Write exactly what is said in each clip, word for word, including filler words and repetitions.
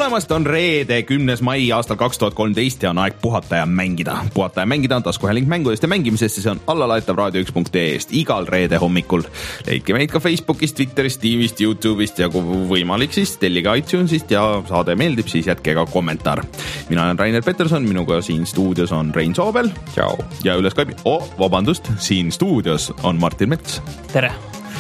tulemast, on reede, kümnes mai aastal kaks tuhat kolmteist ja on aeg puhata ja mängida. Puhata ja mängida on taskuhääling mängudest ja mängimisest ja see on allalaetav raadio üks punkt ee-st igal reede hommikul. Leidke meid ka Facebookist, Twitterist, Steamist, YouTube'ist ja kui võimalik siis tellige iTunesist ja saade meeldib, siis jätke ka kommentaar. Mina olen Rainer Peterson, minuga siin stuudios on Rein Soobel. Ciao. Ja üle Skype'i, oh, vabandust, siin stuudios on Martin Mets. Tere.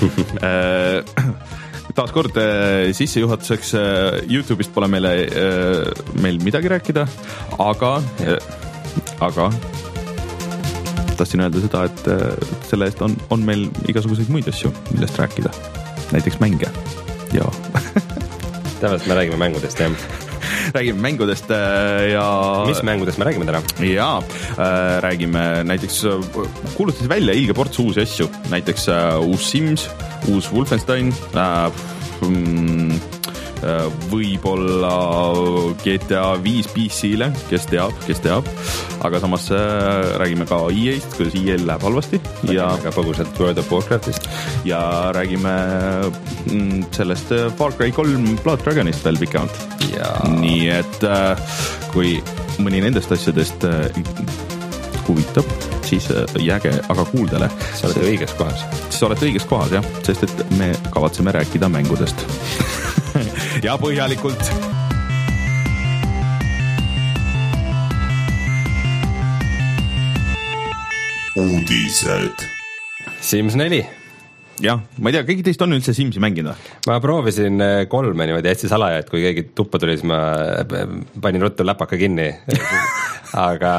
Taas kord sissejuhatuseks YouTube'ist pole meile, meil midagi rääkida, aga, aga tahtsin öelda seda, et selle eest on, on meil igasuguseid muid asju, millest rääkida. Näiteks mänge. Ja. Täpselt me räägime mängudest, jah. Räägime mängudest ja... Mis mängudest me räägime täna? Jaa, räägime näiteks, kuulutas välja ilge ports uusi asju, näiteks uus Sims, uus Wolfenstein, äh, mm, võib-olla G T A viis P C-le, kes teab, kes teab, aga samas äh, räägime ka E A-st, kuidas E A-l läheb halvasti. Räägime ja ka põgusalt World of Warcraftist. Ja räägime mm, sellest Far Cry kolm Blood Dragonist veel pikemalt. Ja... Nii et äh, kui mõni nendest asjadest äh, huvitab, siis jääge aga kuuldele. Sa olete õiges kohas. Siis olete õiges kohas, jah, sest et me kavatseme rääkida mängudest. Ja põhjalikult. Uudised. Sims neli. Jah, ma ei tea, keegi teist on üldse Simsi mängida? Ma proovisin kolme niimoodi hästi salaja, et kui keegi tuppa tuli, siis ma panin ruttu läpaka kinni. Aga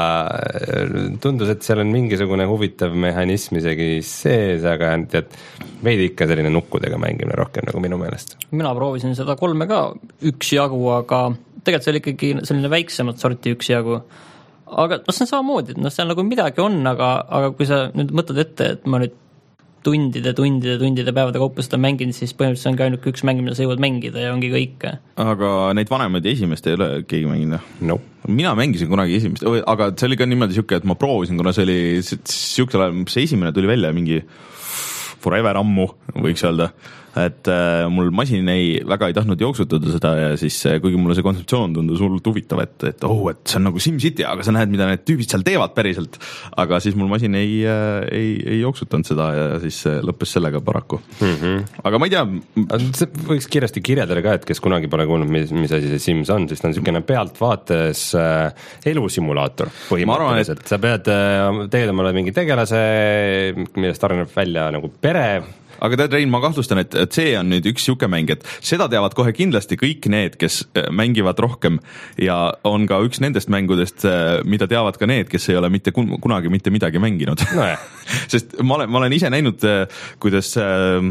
tundus, et seal on mingisugune huvitav mehhanism isegi sees, aga tead, veidi ikka selline nukkudega mängimine rohkem nagu minu meelest. Mina proovisin seda kolme ka üks jagu, aga tegelikult see oli ikkagi selline väiksemat sorti üks jagu. Aga no see on samamoodi, no seal nagu midagi on, aga, aga kui sa nüüd mõtled ette, et ma nüüd tundide, tundide, tundide päevade kaupa seda mängin, siis põhimõtteliselt on ka ainult üks mäng, mida sa jõuad mängida ja ongi kõik. Aga neid vanemaid ja esimest ei ole keegi mängida? No. Mina mängisin kunagi esimest, aga see oli ka niimoodi siuke, et ma proovisin, kuna see oli siukesel ajal, see esimene tuli välja mingi forever ammu, võiks öelda, et äh, mul masin ei, väga ei tahtnud jooksutada seda ja siis äh, kuigi mulle see kontseptsioon tundus hullult huvitav, et, et oh, et see on nagu SimCity, aga sa näed, mida need tüübid seal teevad päriselt, aga siis mul masin ei, äh, ei, ei jooksutanud seda ja siis äh, lõppes sellega paraku. Mm-hmm. Aga ma ei tea. See võiks kiiresti kirjeldada ka, et kes kunagi pole kuulnud, mis, mis asi see Sims on, siis ta on selline pealtvaates äh, elusimulaator põhimõtteliselt. Sa pead äh, tegelema mingi tegelase, millest areneb välja nagu pere. Aga tead, Rein, ma kahtlustan, et, et see on nüüd üks siuke mäng, et seda teavad kohe kindlasti kõik need, kes mängivad rohkem ja on ka üks nendest mängudest, mida teavad ka need, kes ei ole mitte kunagi mitte midagi mänginud. No sest ma olen, ma olen ise näinud, kuidas äh,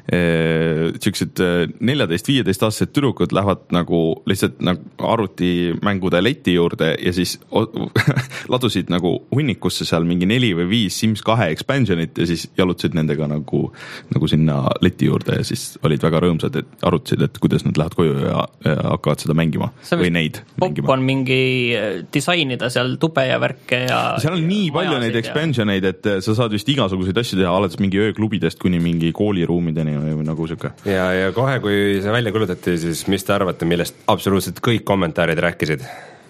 siuksed neljateist viieteist aastased tüdrukud lähevad nagu lihtsalt nagu arvutimängude leti juurde ja siis ladusid nagu hunnikusse seal mingi neli või viis Sims kahe expansionit ja siis jalutasid nendega nagu nagu sinna leti juurde ja siis olid väga rõõmsad, et arutasid, et kuidas nad lähevad koju ja, ja hakkavad seda mängima või neid mängima. Popp on mingi disainida seal tube ja värke ja... Seal on nii palju neid expansioneid, et sa saad vist igasuguseid asju teha, alates mingi ööklubidest kuni mingi kooliruumideni või nagu siuke. Ja, ja kohe, kui see välja kulutati, siis mis te arvate, millest absoluutselt kõik kommentaarid rääkisid?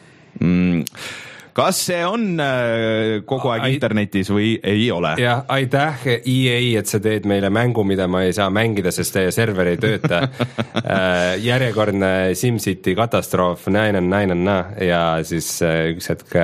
Mm. Kas see on kogu aeg Ai... internetis või ei ole? Jah, aitäh E A, et sa teed meile mängu, mida ma ei saa mängida, sest teie server ei tööta. Järjekordne SimCity katastroof, näin on, näin on, ja siis üks hetk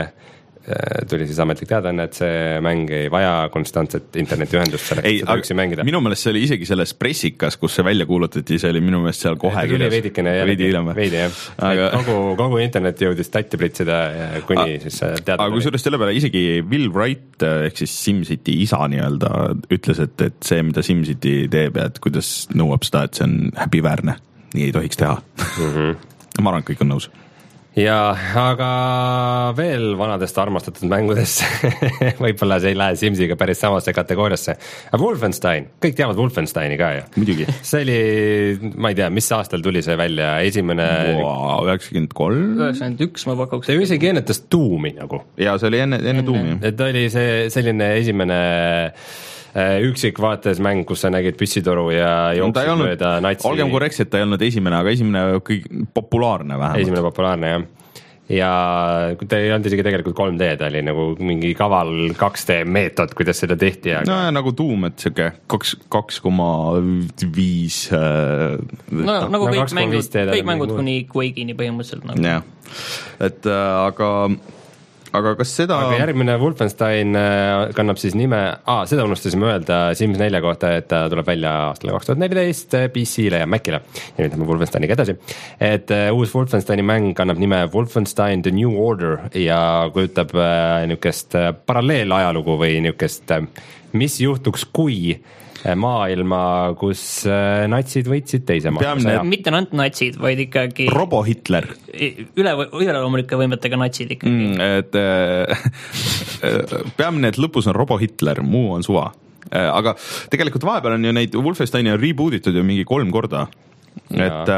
tuli siis ametlik teadane, et see mäng ei vaja konstantset internetiühendust selleks, ei, seda üksi mängida. Minu meelest see oli isegi selles pressikas, kus see välja kuulutati, see oli minu meelest seal kohe ja, tuli veidikene veidi hiljem. Veidi, jah. Aga... Kogu, kogu internet jõudis tatti pritsida kuni A, siis teadane. Aga kui suurest selle peale isegi Will Wright, ehk siis SimCity isa nii-öelda, ütles, et, et see, mida SimCity teeb ja et kuidas nõuab seda, et see on häbiväärne. Nii ei tohiks teha. Mm-hmm. Ma arvan, et kõik on nõus. Ja, aga veel vanadest armastatud mängudest võib-olla see ei lähe Simsiga päris samasse kategooriasse. Aga Wolfenstein, kõik teavad Wolfensteini ka ju. Muidugi. See oli, ma ei tea, mis aastal tuli see välja, esimene wow, üheksakümmend kolm üheksakümmend üks ma pakuks. See isegi ennetas Doomi nagu. Ja see oli enne, enne Doomi. Et oli see selline esimene üksikvaates mäng, kus sa nägid püssitoru ja jooksid no, mööda natsi. olgem korrektsed, ta ei olnud esimene, aga esimene kõik populaarne vähemalt. Esimene populaarne, jah. Ja ta ei olnud isegi tegelikult kolm D, ta oli nagu mingi kaval kaks D meetod, kuidas seda tehti. Aga... No nagu Doom, et siuke kaks, kaks koma viis no nagu no, kõik mängud, kõik mängud kuni Quake'ini põhimõtteliselt nagu. jah, et aga aga kas seda aga järgmine Wolfenstein kannab siis nime, aa, seda unustasime öelda Sims nelja kohta, et ta tuleb välja aastal kaks tuhat neliteist P C-le ja Macile ja nüüd lähme Wolfensteiniga edasi, et uus Wolfensteini mäng kannab nime Wolfenstein The New Order ja kujutab niisugust paralleelajalugu või niisugust, mis juhtuks, kui maailma, kus natsid võitsid teise maailma. Mitte ainult natsid, vaid ikkagi Robo-Hitler. Üle, üleloomulikke võimetega natsid ikkagi. Mm, et peamine, et lõpus on Robo-Hitler, muu on suva. Aga tegelikult vahepeal on ju neid Wolfensteini on reboot itud ju mingi kolm korda. Ja. Et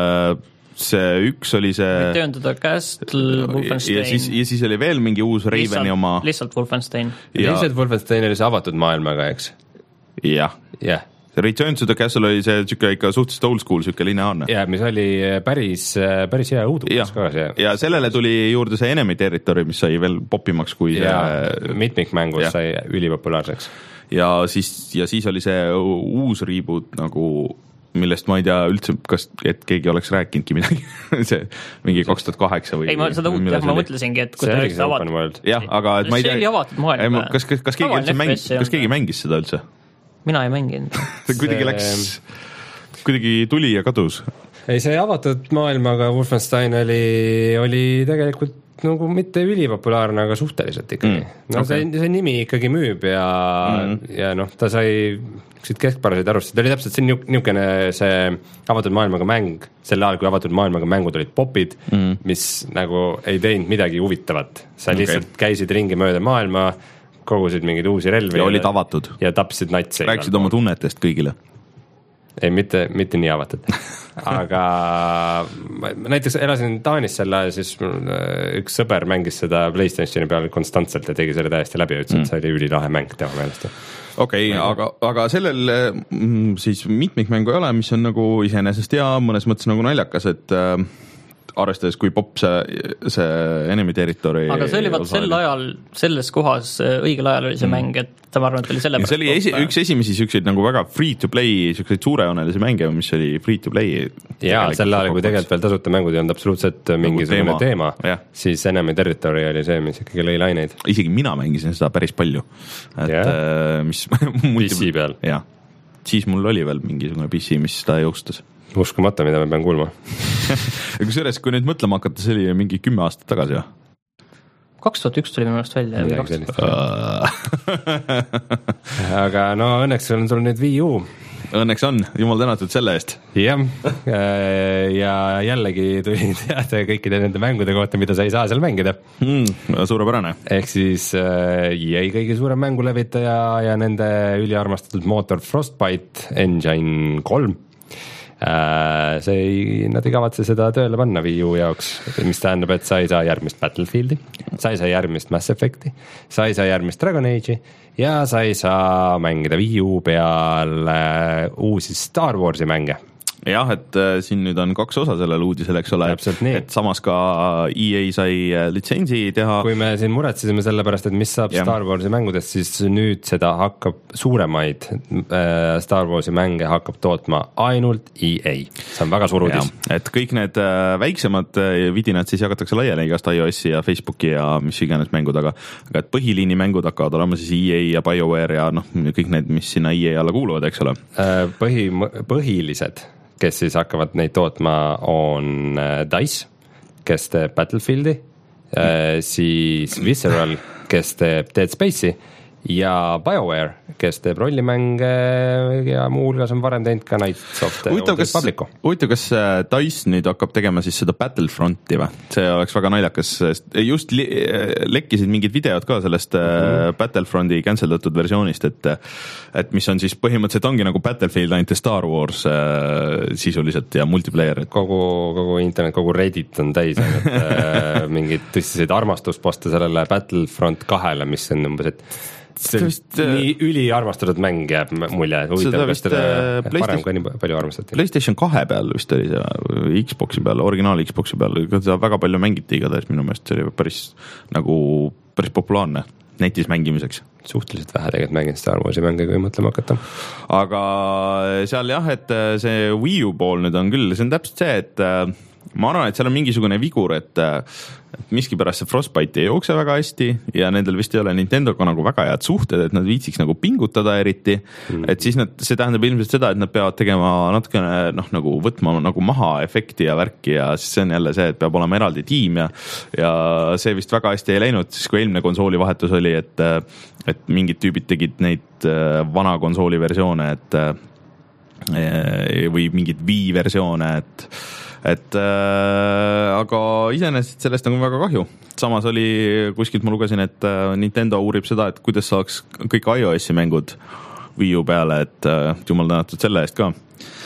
see üks oli see Return to the Castle, Wolfenstein ja siis, ja siis oli veel mingi uus Raveni oma lihtsalt Wolfenstein ja lihtsalt Wolfenstein oli see avatud maailmaga, eks? jah yeah. Return to the Castle oli see siuke ikka suhteliselt old school, siuke lineaarne. Ja mis oli päris, päris hea õudukas ka see. Ja sellele tuli juurde see Enemy Territory, mis sai veel popimaks kui ja see mitmikmängus ja. Sai ülipopulaarseks. Ja siis, ja siis oli see uus reboot nagu, millest ma ei tea üldse, kas et keegi oleks rääkinudki midagi see mingi kaks tuhat kaheksa või ei, ma seda uut, jah, ma mõtlesingi, et kui ta oleks avatud. Jah, aga et ma ei tea. See oli avatud maailma. Kas, kas, kas, keegi üldse mängis, kas keegi mängis seda üldse? Mina ei mänginud. kuidagi läks, kuidagi tuli ja kadus. Ei, see avatud maailmaga Wolfenstein oli, oli tegelikult nagu mitte ülipopulaarne, aga suhteliselt ikkagi. Mm, no okay. see, see nimi ikkagi müüb ja, mm. ja noh, ta sai keskpäraseid arvustusi, ta oli täpselt see niukene see avatud maailmaga mäng, sel ajal kui avatud maailmaga mängud olid popid, mm. mis nagu ei teinud midagi huvitavat. Sa okay. lihtsalt käisid ringi mööda maailma, kogusid mingeid uusi relvi ja olid avatud ja tapsid natse. Rääksid oma tunnetest kõigile? Ei, mitte, mitte nii avatud. Aga ma näiteks elasin Taanis sel ajal, siis üks sõber mängis seda PlayStationi peal konstantselt ja tegi selle täiesti läbi, ütles, et see oli ülilahe mäng tema meelest. Okei, okay, aga, aga sellel siis mitmikmängu ei ole, mis on nagu iseenesest ja mõnes mõttes nagu naljakas, et äh, arvestades, kui popp see, see Enemy Territory aga see oli vaat sel ajal, selles kohas õigel ajal oli see mm. mäng, et ma arvan, et oli selle see oli esi, üks esimesi siukseid nagu väga free to play, siukseid suurejoonelisi mänge, mis oli free to play jaa, sel ajal, kui tegelikult veel tasuta mängud ei olnud absoluutselt mingisugune teema, teema siis Enemy Territory oli see, mis ikkagi lõi laineid. Isegi mina mängisin seda päris palju, et yeah. mis P C peal jah, siis mul oli veel mingisugune P C, mis seda jõustas. Uskumata, mida me pean kuulma. Kusjuures, kui nüüd mõtlema hakata, see oli mingi kümme aastat tagasi, jah? kaks tuhat üks tuli minu arust välja. Aga no õnneks on sul nüüd Wii U. Õnneks on, jumal tänatud selle eest. Jah, ja jällegi tuli teada kõikide nende mängude kohta, mida sa ei saa seal mängida. Mm, suurepärane. Ehk siis E A kõige suurem mängulevitaja ja nende üliarmastatud mootor Frostbite Engine kolm. See ei, nad ei kavatse seda tööle panna Wii U jaoks, mis tähendab, et sa ei saa järgmist Battlefieldi, sa ei saa järgmist Mass Effecti, sa ei saa järgmist Dragon Age'i ja sa ei saa mängida Wii U peal uusi Star Warsi mänge. Jah, et äh, siin nüüd on kaks osa sellel uudisel, eks ole, et samas ka E A sai litsentsi teha. Kui me siin muretsesime selle pärast, et mis saab ja. Star Warsi mängudest, siis nüüd seda hakkab suuremaid äh, Star Warsi mänge hakkab tootma ainult E A. See on väga suur uudis. Et kõik need äh, väiksemad äh, vidinad siis jagatakse laiali igast iOS-i ja Facebooki ja mis iganes mängud, aga, aga et põhiliini mängud hakkavad olema siis E A ja BioWare ja noh, kõik need, mis sinna E A alla kuuluvad, eks ole. Äh, põhi, põhilised kes siis hakkavad neid tootma, on DICE, kes teeb Battlefieldi, siis Visceral, kes teeb Dead Space'i ja BioWare, kes teeb rollimänge ja muu hulgas on varem teinud ka Knights of the Old Republicu. Huvitav, kas DICE nüüd hakkab tegema siis seda Battlefronti või? See oleks väga naljakas, just lekkisid mingid videod ka sellest mm-hmm. Battlefronti canceldatud versioonist, et, et mis on siis põhimõtteliselt ongi nagu Battlefield ainult Star Wars äh, sisuliselt ja multiplayer. Kogu, kogu internet, kogu Reddit on täis ainult äh, mingid tõsiseid armastusposte sellele Battlefront kahele, mis on umbes, et see vist, nii üliarmastatud mäng jääb mulje, huvitav, kas teda parem ka nii palju armastati. PlayStation kahe peal vist oli see Xboxi peal, originaal Xboxi peal, seda väga palju mängiti igatahes minu meelest, see oli päris nagu päris populaarne netis mängimiseks. Suhteliselt vähe tegelikult mängin Star Warsi mänge, kui mõtlema hakata. Aga seal jah, et see Wii U pool nüüd on küll, see on täpselt see, et ma arvan, et seal on mingisugune vigur, et, et miskipärast see Frostbite ei jookse väga hästi ja nendel vist ei ole Nintendoga nagu väga head suhted, et nad viitsiks nagu pingutada eriti, mm. et siis nad, see tähendab ilmselt seda, et nad peavad tegema natukene noh, nagu võtma nagu maha efekti ja värki ja siis see on jälle see, et peab olema eraldi tiim ja, ja see vist väga hästi ei läinud, siis kui eelmine konsooli vahetus oli, et, et mingid tüübid tegid neid vana konsooli versioone, et või mingid Wii versioone, et et äh, aga iseenesest sellest on väga kahju. Samas oli, kuskilt ma lugesin, et Nintendo uurib seda, et kuidas saaks kõik iOS-i mängud Wii U peale, et äh, jumal tänatud selle eest ka.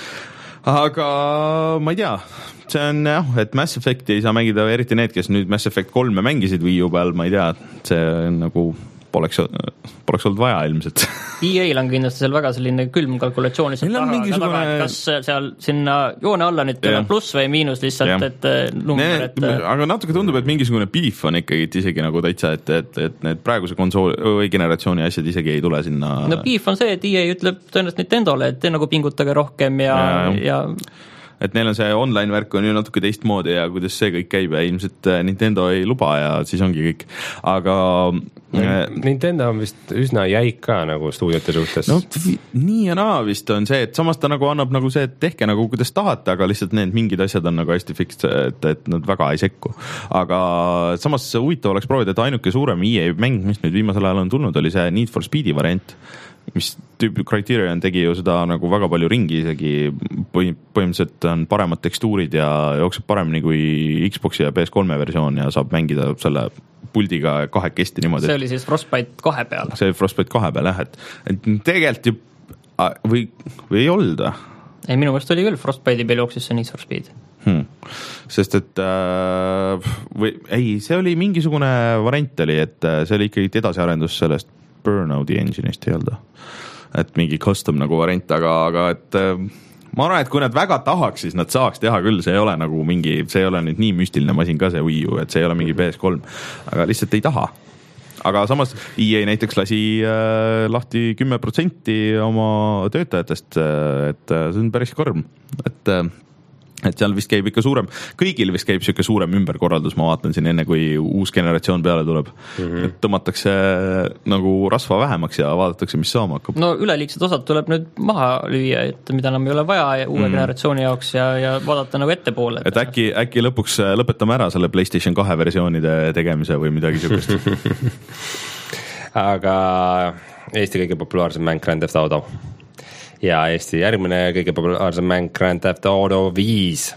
Aga ma ei tea, see on jah, et Mass Effecti ei saa mängida eriti need, kes nüüd Mass Effect kolme mängisid Wii U peal, ma ei tea, see on nagu poleks, poleks olnud vaja ilmselt. E A-l on kindlasti seal väga selline külm kalkulatsioon lihtsalt taga, mingisugune... taga, et kas seal sinna joone alla nüüd tuleb pluss või miinus lihtsalt, et number, et aga natuke tundub, et mingisugune beef on ikkagi isegi nagu täitsa, et, et, et need praeguse konsooli või generatsiooni asjad isegi ei tule sinna. No beef on see, et E A ütleb tõenäoliselt Nintendole, et te nagu pingutage rohkem ja, ja, ja et neil on see online värk on ju natuke teistmoodi ja kuidas see kõik käib ja ilmselt Nintendo ei luba ja siis ongi kõik, aga Nintendo on vist üsna jäik ka nagu stuudiote suhtes. No nii ja naa vist on see, et samas ta nagu annab nagu see, et tehke nagu kuidas tahate, aga lihtsalt need mingid asjad on nagu hästi fixed, et, et nad väga ei sekku. Aga samas huvitav oleks proovida, et ainuke suurem E A mäng, mis nüüd viimasel ajal on tulnud, oli see Need for Speedi variant, mis tüüp Criterion tegi ju seda nagu väga palju ringi, isegi põhimõtteliselt on paremad tekstuurid ja jookseb paremini kui Xboxi ja P S kolme versioon ja saab mängida selle puldiga kahekesti niimoodi. See oli siis Frostbite kahe peal. See oli Frostbite kahe peal jah, et, et tegelikult ju või, või ei olnud? Ei, minu meelest oli küll Frostbite'i peal jooksis see Need for Speed. Hmm. Sest et äh, või, ei, see oli mingisugune variant oli, et see oli ikkagi edasiarendus sellest Burnouti engine'ist ei olda. Et mingi custom nagu variant, aga, aga et ma arvan, et kui nad väga tahaks, siis nad saaks teha küll, see ei ole nagu mingi, see ei ole nüüd nii müstiline masin ka see Wii U, et see ei ole mingi P S kolm, aga lihtsalt ei taha. Aga samas E A näiteks lasi äh, lahti kümme protsenti oma töötajatest, et see on päris karm, et äh, et seal vist käib ikka suurem, kõigil vist käib siuke suurem ümberkorraldus, ma vaatan siin enne, kui uus generatsioon peale tuleb, mm-hmm. et tõmmatakse nagu rasva vähemaks ja vaadatakse, mis saama hakkab. No üleliigsed osad tuleb nüüd maha lüüa, et mida enam ei ole vaja uue mm-hmm. generatsiooni jaoks ja, ja vaadata nagu ettepoole. Et äkki, äkki lõpuks lõpetame ära selle PlayStation kahe versioonide tegemise või midagi siukest. Aga Eesti kõige populaarsem mäng Grand Theft Auto. Ja Eesti järgmine kõige populaarsem mäng Grand Theft Auto viis.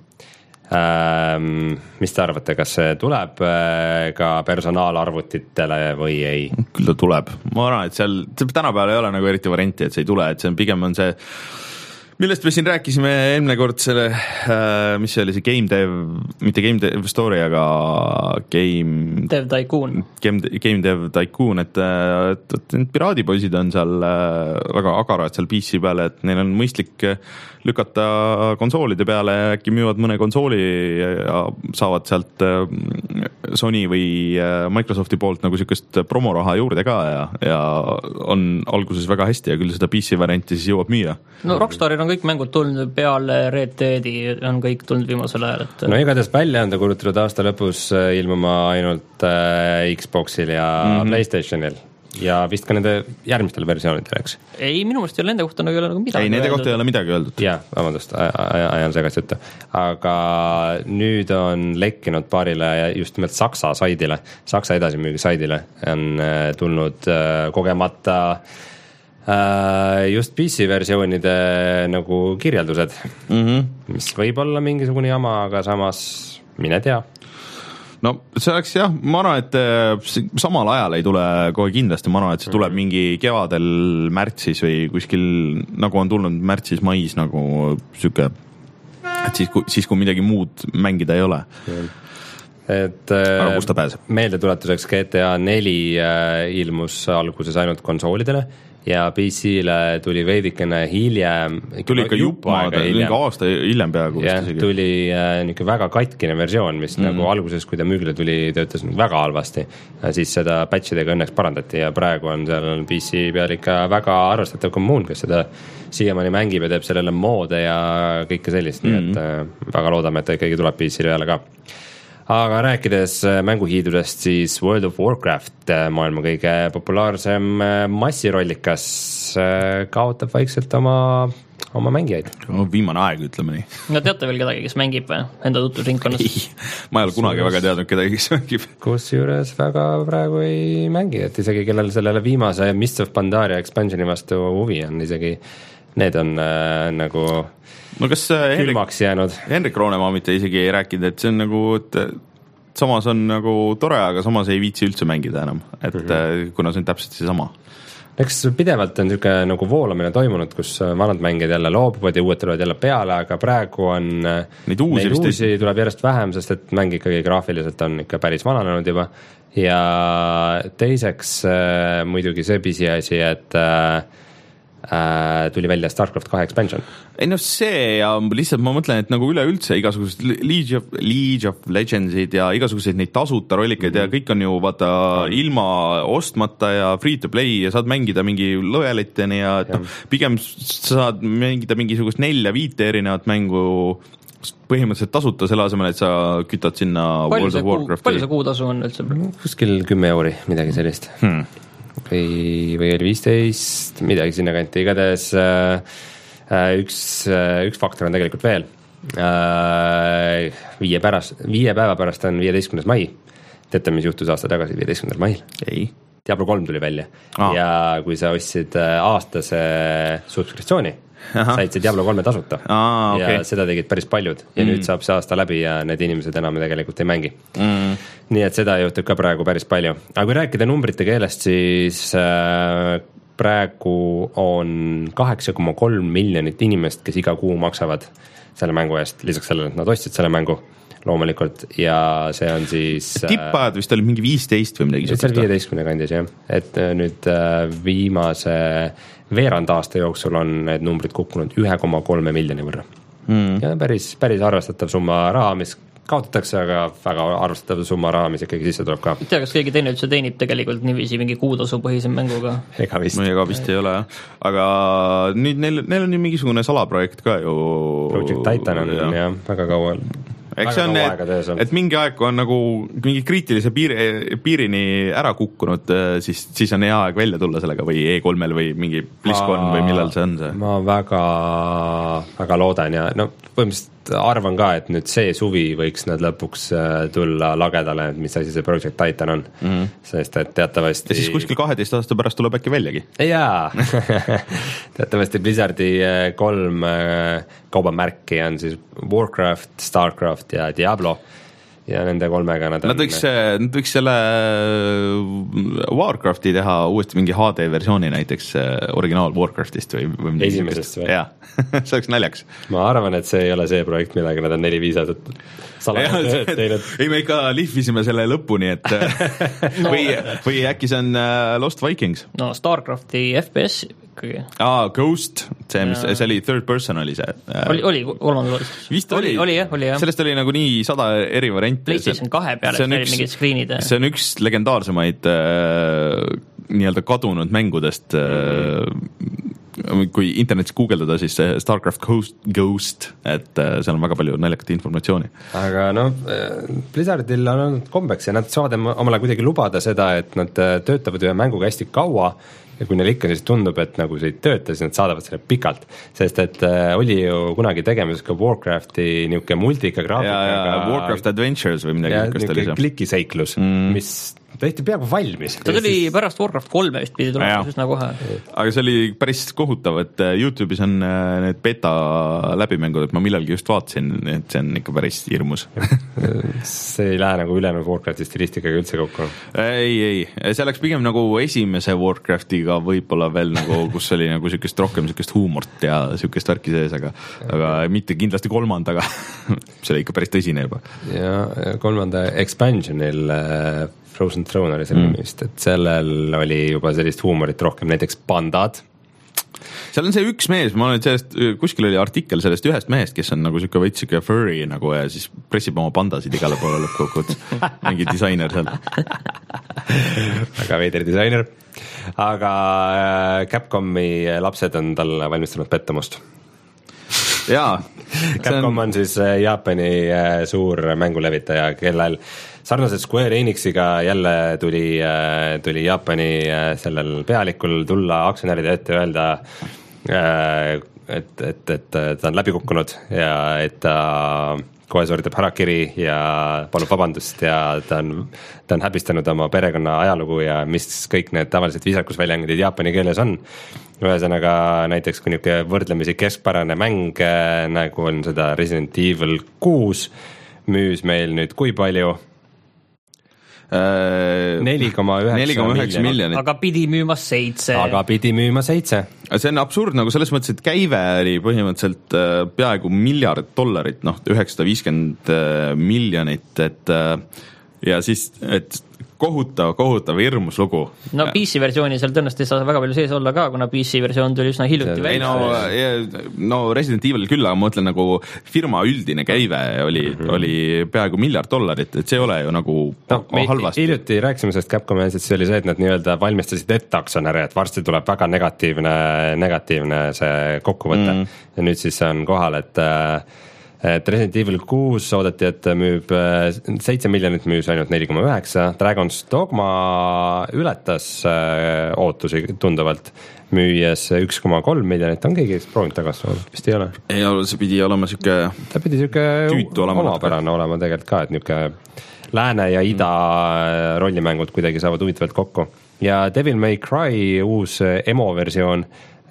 Ähm, mis te arvate, kas see tuleb ka personaalarvutitele või ei? Küll ta tuleb. Ma arvan, et seal tänapäeval ei ole nagu eriti varianti, et see ei tule, et see on pigem on see, millest me siin rääkisime eelmine kord selle, mis see oli see Game Dev, mitte Game Dev Story, aga Game Dev Tycoon. Game, Game Dev Tycoon, et, et, et need piraadipoisid on seal väga agarad seal P C peale, et neil on mõistlik lükata konsoolide peale ja äkki müüvad mõne konsooli ja saavad sealt Sony või Microsofti poolt nagu sükest promoraha juurde ka ja, ja on alguses väga hästi ja küll seda P C varianti siis jõuab müüa. No Rockstaril on kõik mängud tulnud peale Red Deadi, on kõik tulnud viimasel ajal. Et... No igatahes välja on ta kuulutatud aasta lõpus ilmuma ainult Xboxil ja mm-hmm. PlayStationil. Ja vist ka nende järgmistel versioonidel, eks? Ei, minu meelest ei ole nende kohta nagu ei ole nagu midagi ei, nende kohta ei ole midagi öeldud. Jaa, vabandust, ajan segast juttu. Aga nüüd on lekkinud paarile just nimelt Saksa saidile, Saksa edasimüügi saidile on tulnud kogemata just P C versioonide nagu kirjeldused, mm-hmm. mis võib olla mingisugune jama, aga samas mine tea. No see oleks jah, ma arvan, et samal ajal ei tule kohe kindlasti, ma arvan, et see tuleb mingi kevadel märtsis või kuskil nagu on tulnud märtsis-mais nagu süke, et siis kui, siis kui midagi muud mängida ei ole. et aga kust ta pääseb? Meeldetuletuseks G T A neli ilmus alguses ainult konsoolidele ja P C-le tuli veidikene hiljem. Tuli ikka jupp maada, mingi aasta hiljem peaaegu. jah, tuli äh, niisugune väga katkine versioon, mis mm. nagu alguses, kui ta müügile tuli, töötas väga halvasti. Siis seda patchidega õnneks parandati ja praegu on seal P C peal ikka väga arvestatav kommuun, kes seda siiamaani mängib ja teeb sellele moode ja kõike sellist, mm. nii et äh, väga loodame, et ta ikkagi tuleb P C peale ka. Aga rääkides mänguhiidudest, siis World of Warcraft, maailma kõige populaarsem massirollikas, kaotab vaikselt oma, oma mängijaid. No, viimane aeg, ütleme nii. No teate veel kedagi, kes mängib enda tutvusringkonnas? Ma ei ole kunagi väga teadnud kedagi, kes mängib. Kus juures väga praegu ei mängi, et isegi kellel sellele viimase Mists of Pandaria expansioni vastu huvi on, isegi need on äh, nagu... no kas külmaks jäänud. Henrik Roonemaa mitte isegi ei rääkinud, et see on nagu, et samas on nagu tore, aga samas ei viitsi üldse mängida enam, et mm-hmm. kuna see on täpselt see sama. Eks pidevalt on niisugune nagu voolamine toimunud, kus vanad mängijad jälle loobuvad ja uued tulevad jälle peale, aga praegu on neid uusi, neid uusi tuleb järjest vähem, sest et mäng ikkagi graafiliselt on ikka päris vananenud juba ja teiseks äh, muidugi see pisiasi, et äh, Äh, tuli välja StarCraft kahe expansion. Ei no see ja lihtsalt ma mõtlen, et nagu üleüldse igasugused League of, League of Legendsid ja igasuguseid neid tasuta rollikaid mm-hmm. ja kõik on ju vaata ilma ostmata ja free to play ja saad mängida mingi loyaliteni ja, ja. No, pigem saad mängida mingisugust nelja viite erinevat mängu põhimõtteliselt tasuta selle asemel, et sa kütad sinna palju World of Warcrafti. Palju see kuutasu on üldse? Kuskil kümme euri, midagi sellist hmm. või, või oli viisteist, midagi sinna kanti, igatahes äh, üks, üks faktor on tegelikult veel äh, viie, pärast, viie päeva pärast on viieteistkümnes mai. Teate, mis juhtus aasta tagasi viieteistkümnendal mail? Ei. Diablo kolm tuli välja ah. ja kui sa ostsid aastase subskriptsiooni, said see Diablo kolme tasuta ah, okay. ja seda tegid päris paljud ja mm. nüüd saab see aasta läbi ja need inimesed enam tegelikult ei mängi mm. nii et seda juhtub ka praegu päris palju, aga kui rääkida numbrite keelest, siis äh, praegu on kaheksa koma kolm miljonit inimest, kes iga kuu maksavad selle mängu eest, lisaks sellele, et nad ostsid selle mängu loomulikult ja see on siis tippajad vist oli mingi viisteist või midagi see oli viieteistkümne kandis jah, et nüüd äh, viimase veerand aasta jooksul on need numbrid kukkunud ühe koma kolme miljoni võrra mm. ja päris, päris arvestatav summa raha, mis kaotatakse, aga väga arvestatav summa raha, mis ikkagi sisse tuleb ka. ei tea, kas keegi teine üldse teenib tegelikult niiviisi mingi kuutasu põhise mänguga? ega vist. ega vist ei ole jah, aga nüüd neil, neil on ju mingisugune salaprojekt ka ju Project Titan on jah ja, väga kaua eks see on, et, et mingi aeg on nagu mingi kriitilise piiri, piirini ära kukkunud, siis, siis on hea aeg välja tulla sellega või E kolmel või mingi BlizzCon või millal see on see? Ma väga, väga loodan ja no põhimõtteliselt arvan ka, et nüüd see suvi võiks nad lõpuks tulla lagedale, mis asi see Project Titan on mm-hmm. sest et teatavasti ja siis kuskil kaheteist aasta pärast tuleb äkki väljagi jaa teatavasti Blizzardi kolm kaubamärki on siis Warcraft, Starcraft ja Diablo ja nende kolmega nad on... Nad võiks, nad võiks selle Warcrafti teha uuesti mingi H D versiooni näiteks originaal Warcraftist või, või esimesest või? Jaa, see oleks naljaks. Ma arvan, et see ei ole see projekt, millega nad on neli-viis aastat salatööd teinud. Ei, me ikka lihvisime selle lõpuni, et no. või, või äkki see on Lost Vikings? No Starcrafti F P S ikkagi. Aa, Ghost, see, mis, see oli third person oli see. Oli, oli kolmandal vist oli, oli, oli, jah, oli jah. Sellest oli nagu nii sada eri varianti. PlayStation kahe peale, see oli mingid screenid. See on üks legendaarsemaid äh, nii-öelda kadunud mängudest mm-hmm. äh, kui internetis guugeldada, siis Starcraft Ghost, Ghost, et äh, seal on väga palju naljakat informatsiooni. Aga no Blizzardil on olnud kombeks ja nad saavad omale kuidagi lubada seda, et nad töötavad ühe mänguga hästi kaua ja kui neil ikka siis tundub, et nagu see ei tööta, siis nad saadavad selle pikalt, sest et äh, oli ju kunagi tegemises ka Warcrafti niisugune multika graafikaga Warcraft Adventures või midagi niisugust oli see. Klikiseiklus, mm. mis tehti peaaegu valmis. ta tuli siis... pärast Warcraft kolme vist pidi tulema üsna kohe. aga see oli päris kohutav, et YouTube'is on need beta läbimängud, et ma millalgi just vaatasin, et see on ikka päris hirmus. see ei lähe nagu ülejäänud Warcrafti stilistikaga üldse kokku? ei, ei, see läks pigem nagu esimese Warcraftiga võib-olla veel nagu, kus oli nagu sükest rohkem sükest huumort ja sükest värki sees, aga, aga mitte kindlasti kolmandaga. see oli ikka päris tõsine juba. ja kolmanda expansionil Frozen Throne oli selle nimi vist, et sellel oli juba sellist huumorit rohkem, näiteks pandad. seal on see üks mees, ma olen sellest, kuskil oli artikkel sellest ühest mehest, kes on nagu siuke veits siuke furry nagu ja siis pressib oma pandasid igale poole lõppkokkuvõttes. mingi disainer seal. väga veider disainer. aga Capcomi lapsed on tal valmistanud pettumust. jaa. Capcom on siis Jaapani suur mängulevitaja, kellel sarnaselt Square Enixiga jälle tuli, tuli Jaapani sellel pealikul tulla aktsionäride ette ja öelda, et, et, et ta on läbi kukkunud ja et ta kohe sooritab harakiri ja palub vabandust ja ta on, ta on häbistanud oma perekonna ajalugu ja mis kõik need tavalised viisakusväljendid Jaapani keeles on. Ühesõnaga näiteks kui niisugune võrdlemisi keskpärane mäng, nagu on seda Resident Evil kuus, müüs meil nüüd kui palju? neli koma üheksa miljonit. aga pidi müüma seitse. aga pidi müüma seitse. see on absurd nagu selles mõttes, et käive oli põhimõtteliselt peaaegu miljard dollarit, noh, üheksasada viiskümmend miljonit, et ja siis, et kohutav, kohutav, hirmus lugu. No P C versiooni seal tõenäoliselt ei saa väga palju sees olla ka, kuna P C versioon tuli üsna hiljuti välja. No, no Resident Evil küll, aga ma mõtlen nagu firma üldine käive oli, mm-hmm. oli peaaegu miljard dollarit, et see ei ole ju nagu no, halvasti. Hiljuti rääkisime sellest Capcomi, et see oli see, et nad nii-öelda valmistasid ette aktsionäre, et varsti tuleb väga negatiivne, negatiivne see kokkuvõte. Mm. Ja nüüd siis see on kohal, et et Resident Evil kuus oodati, et müüb seitse miljonit, müüs ainult neli koma üheksa, Dragon's Dogma ületas ootusi tunduvalt, müües üks koma kolm miljonit, on keegi proovinud tagasi, vist ei ole? Ei ole, see pidi olema siuke ta pidi siuke omapärane olema tegelikult ka, et niisugune lääne ja ida mm. rollimängud kuidagi saavad huvitavalt kokku. Ja Devil May Cry uus emo versioon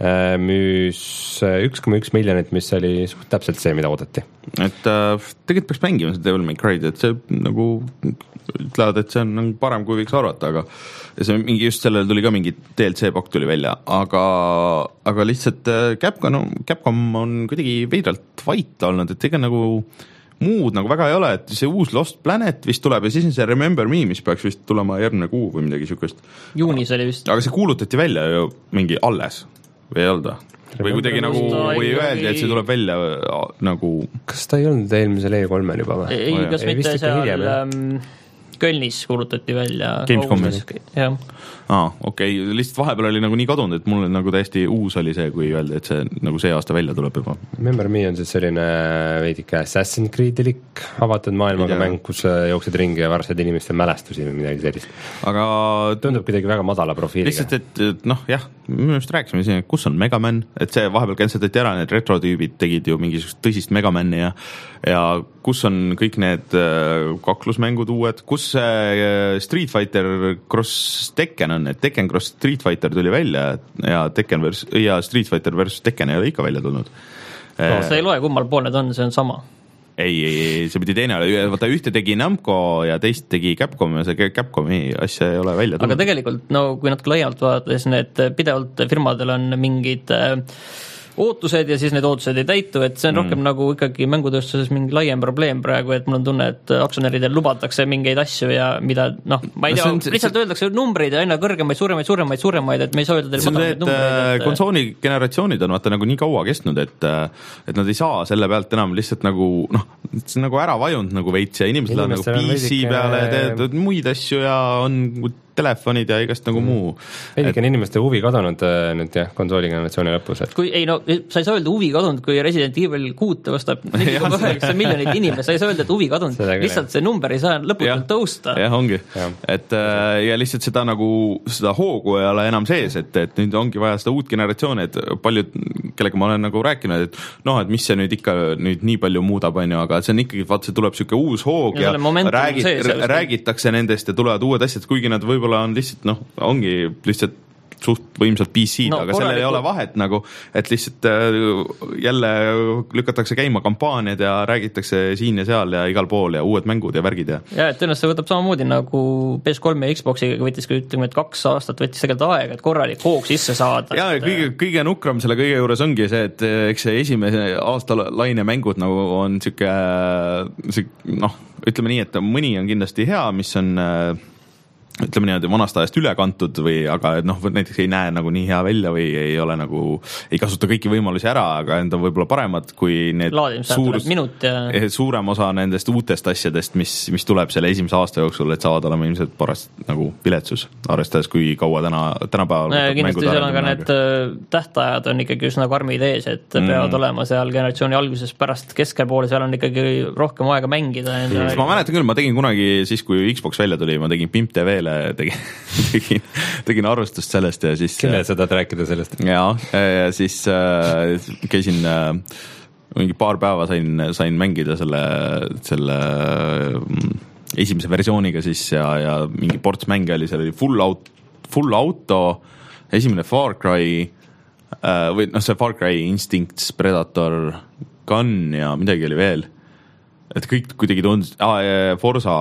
müüs üks koma üks miljonit, mis oli suht täpselt see, mida oodati. Et äh, tegelikult peaks mängima see Devil May Cry'd, et see nagu ütlevad, et see on nagu parem, kui võiks arvata, aga ja see mingi just sellel tuli ka mingi D L C pakk tuli välja, aga, aga lihtsalt Capcom, Capcom on kuidagi veidralt vait olnud, et ega nagu muud nagu väga ei ole, et see uus Lost Planet vist tuleb ja siis on see Remember Me, mis peaks vist tulema järgmine kuu või midagi sükust. Juunis oli vist. Aga see kuulutati välja ju mingi alles või ei olda? Või kuidagi nagu, või öeldi, et see tuleb välja nagu... Kas ta ei olnud eelmisel E kolmel juba või? Ei, kas ei, mitte seal hiljem, Kölnis kuulutati välja. Gamescomis? Jah. Aa, okei, okay. Lihtsalt vahepeal oli nagu nii kadunud, et mul nagu täiesti uus oli see, kui öeldi, et see nagu see aasta välja tuleb juba. Remember Me on siis selline veidike Assassin's Creed-ilik avatud maailmaga mäng, kus jooksed ringi ja varased inimeste mälestusi või midagi sellist. Aga tundub kuidagi väga madala profiiliga. Lihtsalt, et, et noh, jah, me just rääkisime siin, et kus on Mega Man, et see vahepeal cancelati ära, need retrotüübid tegid ju mingisugust tõsist Mega Mani ja, ja kus on kõik need kaklusmängud uued, kus Street Fighter Cross Tekken on, et Tekken Cross Street Fighter tuli välja ja Tekken versus, ja Street Fighter versus Tekken ei ole ikka välja tulnud no,. See ei loe, kummal pool need on, see on sama. Ei, ei, ei, see pidi teine ole, vaata ühte tegi Namco ja teist tegi Capcom ja see Capcomi asja ei ole välja tulnud. Aga tegelikult, no kui natuke laialt vaadata, siis need pidevalt firmadel on mingid ootused ja siis need ootused ei täitu, et see on mm. rohkem nagu ikkagi mängutööstuses mingi laiem probleem praegu, et mul on tunne, et aktsionäridel lubatakse mingeid asju ja mida, noh, ma ei tea, no, lihtsalt see, öeldakse numbreid ja aina kõrgemaid, suuremaid, suuremaid, suuremaid, et me ei saa öelda teile madalamaid numbreid. Et... konsooli generatsioonid on vaata nagu nii kaua kestnud, et, et nad ei saa selle pealt enam lihtsalt nagu, noh, see on nagu ära vajunud nagu veits ja inimesed lähevad nagu P C peale, teevad muid asju ja on telefonid ja igast nagu muu. Veidike on inimeste huvi kadunud nüüd jah, konsooli generatsiooni lõpus. Et... kui ei no, sa ei saa öelda huvi kadunud, kui Resident Evil kuut vastab neli koma üheksa miljonit inimest, sa ei saa öelda, et huvi kadunud, lihtsalt see number ei saa lõputult tõusta. jah, ongi. Ja. Et ja lihtsalt seda nagu, seda hoogu ei ole enam sees, et, et nüüd ongi vaja seda uut generatsiooni, et paljud, kellega ma olen nagu rääkinud, et noh, et mis see nüüd ikka nüüd nii palju muudab, on ju, aga see on ikkagi, vaat see tuleb siuke uus hoog ja, ja räägit, sees, räägitakse nendest ja tulevad uued asjad, kuigi nad võib võib-olla on lihtsalt, noh, ongi lihtsalt suht võimsalt P C-d no,, aga sellel ei ole vahet nagu, et lihtsalt jälle lükatakse käima kampaaniad ja räägitakse siin ja seal ja igal pool ja uued mängud ja värgid ja ja, et tõenäoliselt see võtab samamoodi nagu P S kolm ja Xboxiga võttis, ütleme, et kaks aastat võttis tegelikult aega, et korralik hoog sisse saada. ja et... kõige, kõige nukram selle kõige juures ongi see, et eks see esimese aasta laine mängud nagu on siuke, noh, ütleme nii, et mõni on kindlasti hea, mis on ütleme niimoodi vanast ajast üle kantud või, aga noh, näiteks ei näe nagu nii hea välja või ei ole nagu, ei kasuta kõiki võimalusi ära, aga need on võib-olla paremad kui need suur, ja... suurem osa nendest uutest asjadest, mis, mis tuleb selle esimese aasta jooksul, et saavad olema ilmselt parast nagu viletsus, arvestades kui kaua täna, tänapäeval no, kindlasti seal on ka need tähtajad on ikkagi üsna karmid ees, et mm. peavad olema seal generatsiooni alguses pärast keskelpoole, seal on ikkagi rohkem aega mängida mm. ma mäletan küll, ma tegin kunagi siis, kui Xbox välja tuli, ma tegin Pimp T V tegin, tegin, tegin arvestust sellest ja siis kelle sa tahad rääkida sellest? ja, ja siis äh, käisin äh, mingi paar päeva sain, sain mängida selle, selle äh, esimese versiooniga siis ja, ja mingi ports mänge oli, seal oli full auto, full auto, esimene Far Cry äh, või noh, see Far Cry Instincts, Predator, Gun ja midagi oli veel, et kõik kuidagi tundus ah, Forza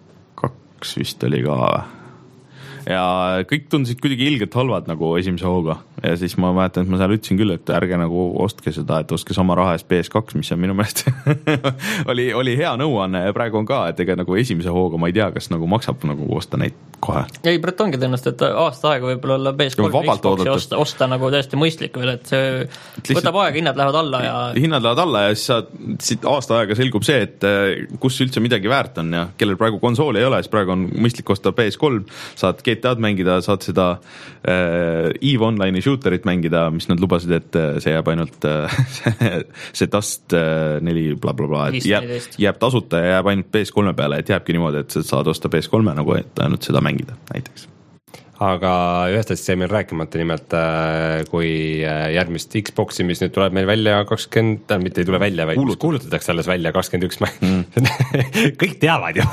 vist oli ka ja kõik tundusid kuidagi ilgelt halvad nagu esimese hooga ja siis ma mäletan, et ma seal ütlesin küll, et ärge nagu ostke seda, et ostke sama raha eest P S kaks, mis on minu meelest oli, oli hea nõuanne ja praegu on ka, et ega nagu esimese hooga ma ei tea, kas nagu maksab nagu osta neid kohe. ei, Brett ongi tõenäoliselt, et aasta aega võib-olla olla P S kolm Xboxi osta, osta nagu täiesti mõistlik veel, et see lihtsalt võtab aega, hinnad lähevad alla ja hinnad lähevad alla ja siis saad, siit aasta aega selgub see, et kus üldse midagi väärt on ja kellel praegu konsooli ei ole, siis praegu on mõistlik osta P S kolm, saad G T A-d mängida, saad seda äh, EVE Online'i shooterit mängida, mis nad lubasid, et see jääb ainult äh, see Dust äh, neli bla bla bla, et jääb, jääb tasuta ja jääb ainult P S kolme peale, et jääbki niimoodi, et saad osta P S kolme nagu, et ainult seda mängida näiteks. Aga ühest asjast jäi meil rääkimata, nimelt kui järgmist Xboxi, mis nüüd tuleb meil välja kakskümmend, mitte ei tule välja, vaid Kuulut. kuulutatakse alles välja kakskümmend üks mm. kõik teavad ju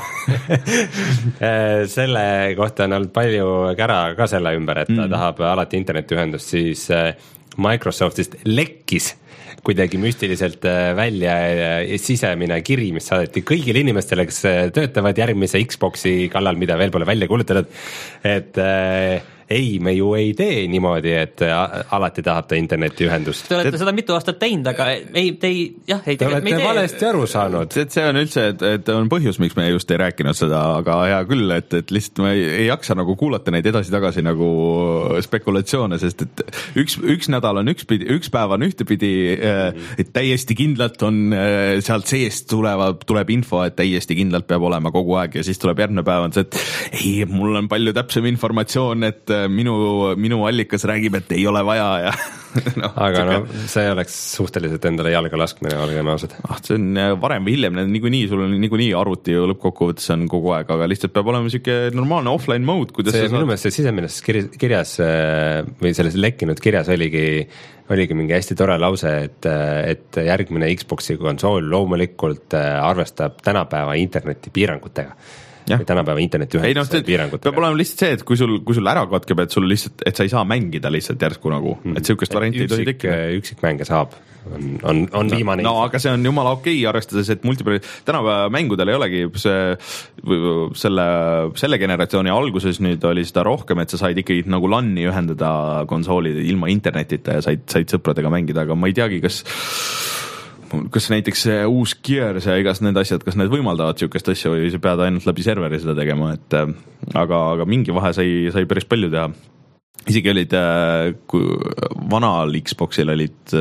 selle kohta on olnud palju kära ka selle ümber, et ta mm. tahab alati internetiühendust, siis Microsoftist lekkis kuidagi müstiliselt välja sisemine kiri, mis saadeti kõigile inimestele, kes töötavad järgmise Xboxi kallal, mida veel pole välja kuulutatud, et äh, ei, me ju ei tee niimoodi, et alati tahab ta internetiühendust. Te olete seda mitu aastat teinud, aga ei, te ei, jah, ei te olete ei valesti aru saanud. Et see on üldse, et, et on põhjus, miks me just ei rääkinud seda, aga hea küll, et, et lihtsalt me ei, ei jaksa nagu kuulata neid edasi-tagasi nagu spekulatsioone, sest et üks, üks nädal on üks pidi, üks päev on ühtepidi, et täiesti kindlalt on sealt seest tulevad, tuleb info, et täiesti kindlalt peab olema kogu aeg ja siis tuleb järgmine päev on see, et ei, mul on palju täpsem informatsioon, et minu, minu allikas räägib, et ei ole vaja ja no, aga no see oleks suhteliselt endale jalga laskmine, olgem ausad. Ah, see on varem või hiljem, niikuinii, sul on niikuinii arvuti ju lõppkokkuvõttes on kogu aeg, aga lihtsalt peab olema siuke normaalne offline mode, kuidas see minu meelest see sisemines kirjas või selles lekkinud kirjas oligi oligi mingi hästi tore lause, et, et järgmine Xboxi konsool loomulikult arvestab tänapäeva interneti piirangutega. Ja. Või tänapäeva internetiühenduse piirangutega. Peab olema lihtsalt see, et kui sul, kui sul ära katkeb, et sul lihtsalt, et sa ei saa mängida lihtsalt järsku nagu, et siukest varianti ei tohi tekkida. Üksik mänge saab, on, on, on viimane. No, aga see on jumala okei, arvestades, et multiplayer, tänapäeva mängudel ei olegi see, selle, selle generatsiooni alguses nüüd oli seda rohkem, et sa said ikkagi nagu LAN-i ühendada konsoolid ilma internetita ja said, said sõpradega mängida, aga ma ei teagi, kas kas näiteks see uus Gears ja igas need asjad, kas need võimaldavad siukest asja või sa pead ainult läbi serveri seda tegema, et aga, aga mingi vahe sai, sai päris palju teha. Isegi olid, kui vanal Xboxil olid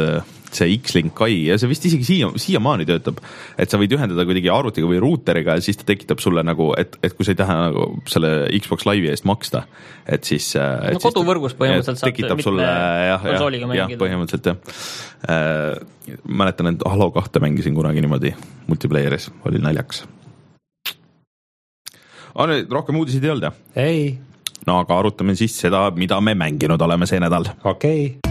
see X-Link Kai ja see vist isegi siia, siiamaani töötab, et sa võid ühendada kuidagi arvutiga või ruuteriga ja siis ta tekitab sulle nagu, et, et kui sa ei taha nagu selle Xbox Live'i eest maksta, et siis et no koduvõrgus põhimõtteliselt saab tekitab sulle, jah, jah, jah, põhimõtteliselt jah äh, mäletan, et Halo kahte mängisin kunagi niimoodi multiplayeris, oli naljakas. aga nüüd rohkem uudiseid ei olnud, jah? ei. no aga arutame siis seda, mida me mänginud oleme see nädal. okei okay.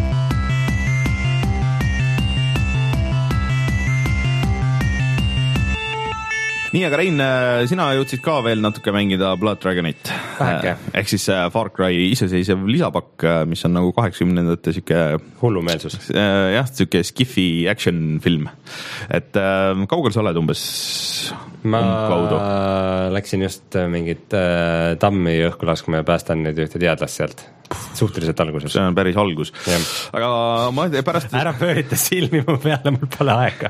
nii, aga Rein, sina jõudsid ka veel natuke mängida Blood Dragonit. Väheke. Ehk siis Far Cry iseseisev lisapakk, mis on nagu kaheksakümnendate siuke hullumeelsus. Jah, siuke skifi action film. Et kaugel sa oled umbes? Ma kaudu? läksin just mingit äh, tammi õhku laskma ja päästan nüüd ühte teadlast sealt. Suhteliselt alguses. See on päris algus. Ja. Aga ma pärast... Ära pöörita silmi mu peale, mul pole aega.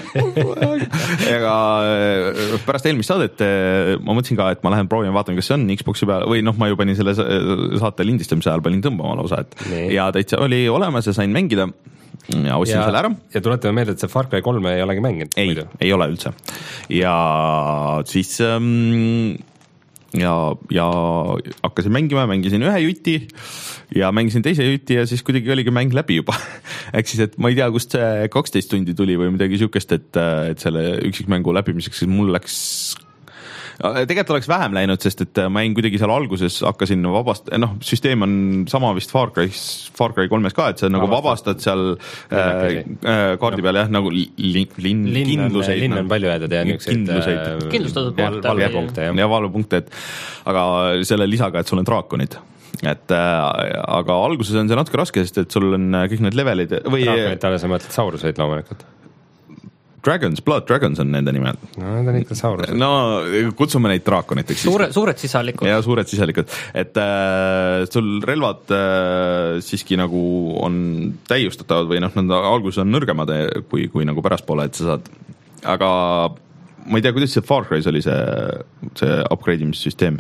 Aga pärast eelmist saadet ma mõtlesin ka, et ma lähen proovin vaatan, kas see on Xboxi peal või noh, ma ju panin selle saate lindistamise ajal panin tõmbama lausa, et nee. Ja täitsa oli olemas ja sain mängida ja ostsin ja, selle ära. Ja tuletame meelde, et see Far Cry kolm ei olegi mänginud. Ei, muidu. Ei ole üldse. Ja siis... Um, ja, ja hakkasin mängima, mängisin ühe juti ja mängisin teise juti ja siis kuidagi oligi mäng läbi juba. Ehk siis, et ma ei tea, kust see kaksteist tundi tuli või midagi siukest, et, et selle üksikmängu läbimiseks mul läks... Tegelikult oleks vähem läinud, sest et ma jäin kuidagi seal alguses hakkasin vabast... noh, süsteem on sama vist Far Cry, Far Cry kolmes ka, et sa nagu vabastad seal äh, kaardi peal jah, nagu li, lin, linn, kindluseid. Linn on palju öeldud ja niisuguseid kindlustatud punkte. Valvepunkte. Ja valvepunkte, et aga selle lisaga, et sul on draakonid. Et äh, aga alguses on see natuke raske, sest et sul on kõik need levelid või... Draakonid alla sa mõtled sauruseid loomulikult. Dragons, Blood Dragons on nende nimed. No, need on ikka saurused. No, kutsume neid draakoniteks. Suure, suured sisalikud. Ja suured sisalikud. Et äh, sul relvad äh, siiski nagu on täiustatavad või noh, nad alguses on nõrgemad, kui, kui nagu pärastpoole, et sa saad. Aga ma ei tea, kuidas see Far Cry's oli see, see upgrade'imissüsteem.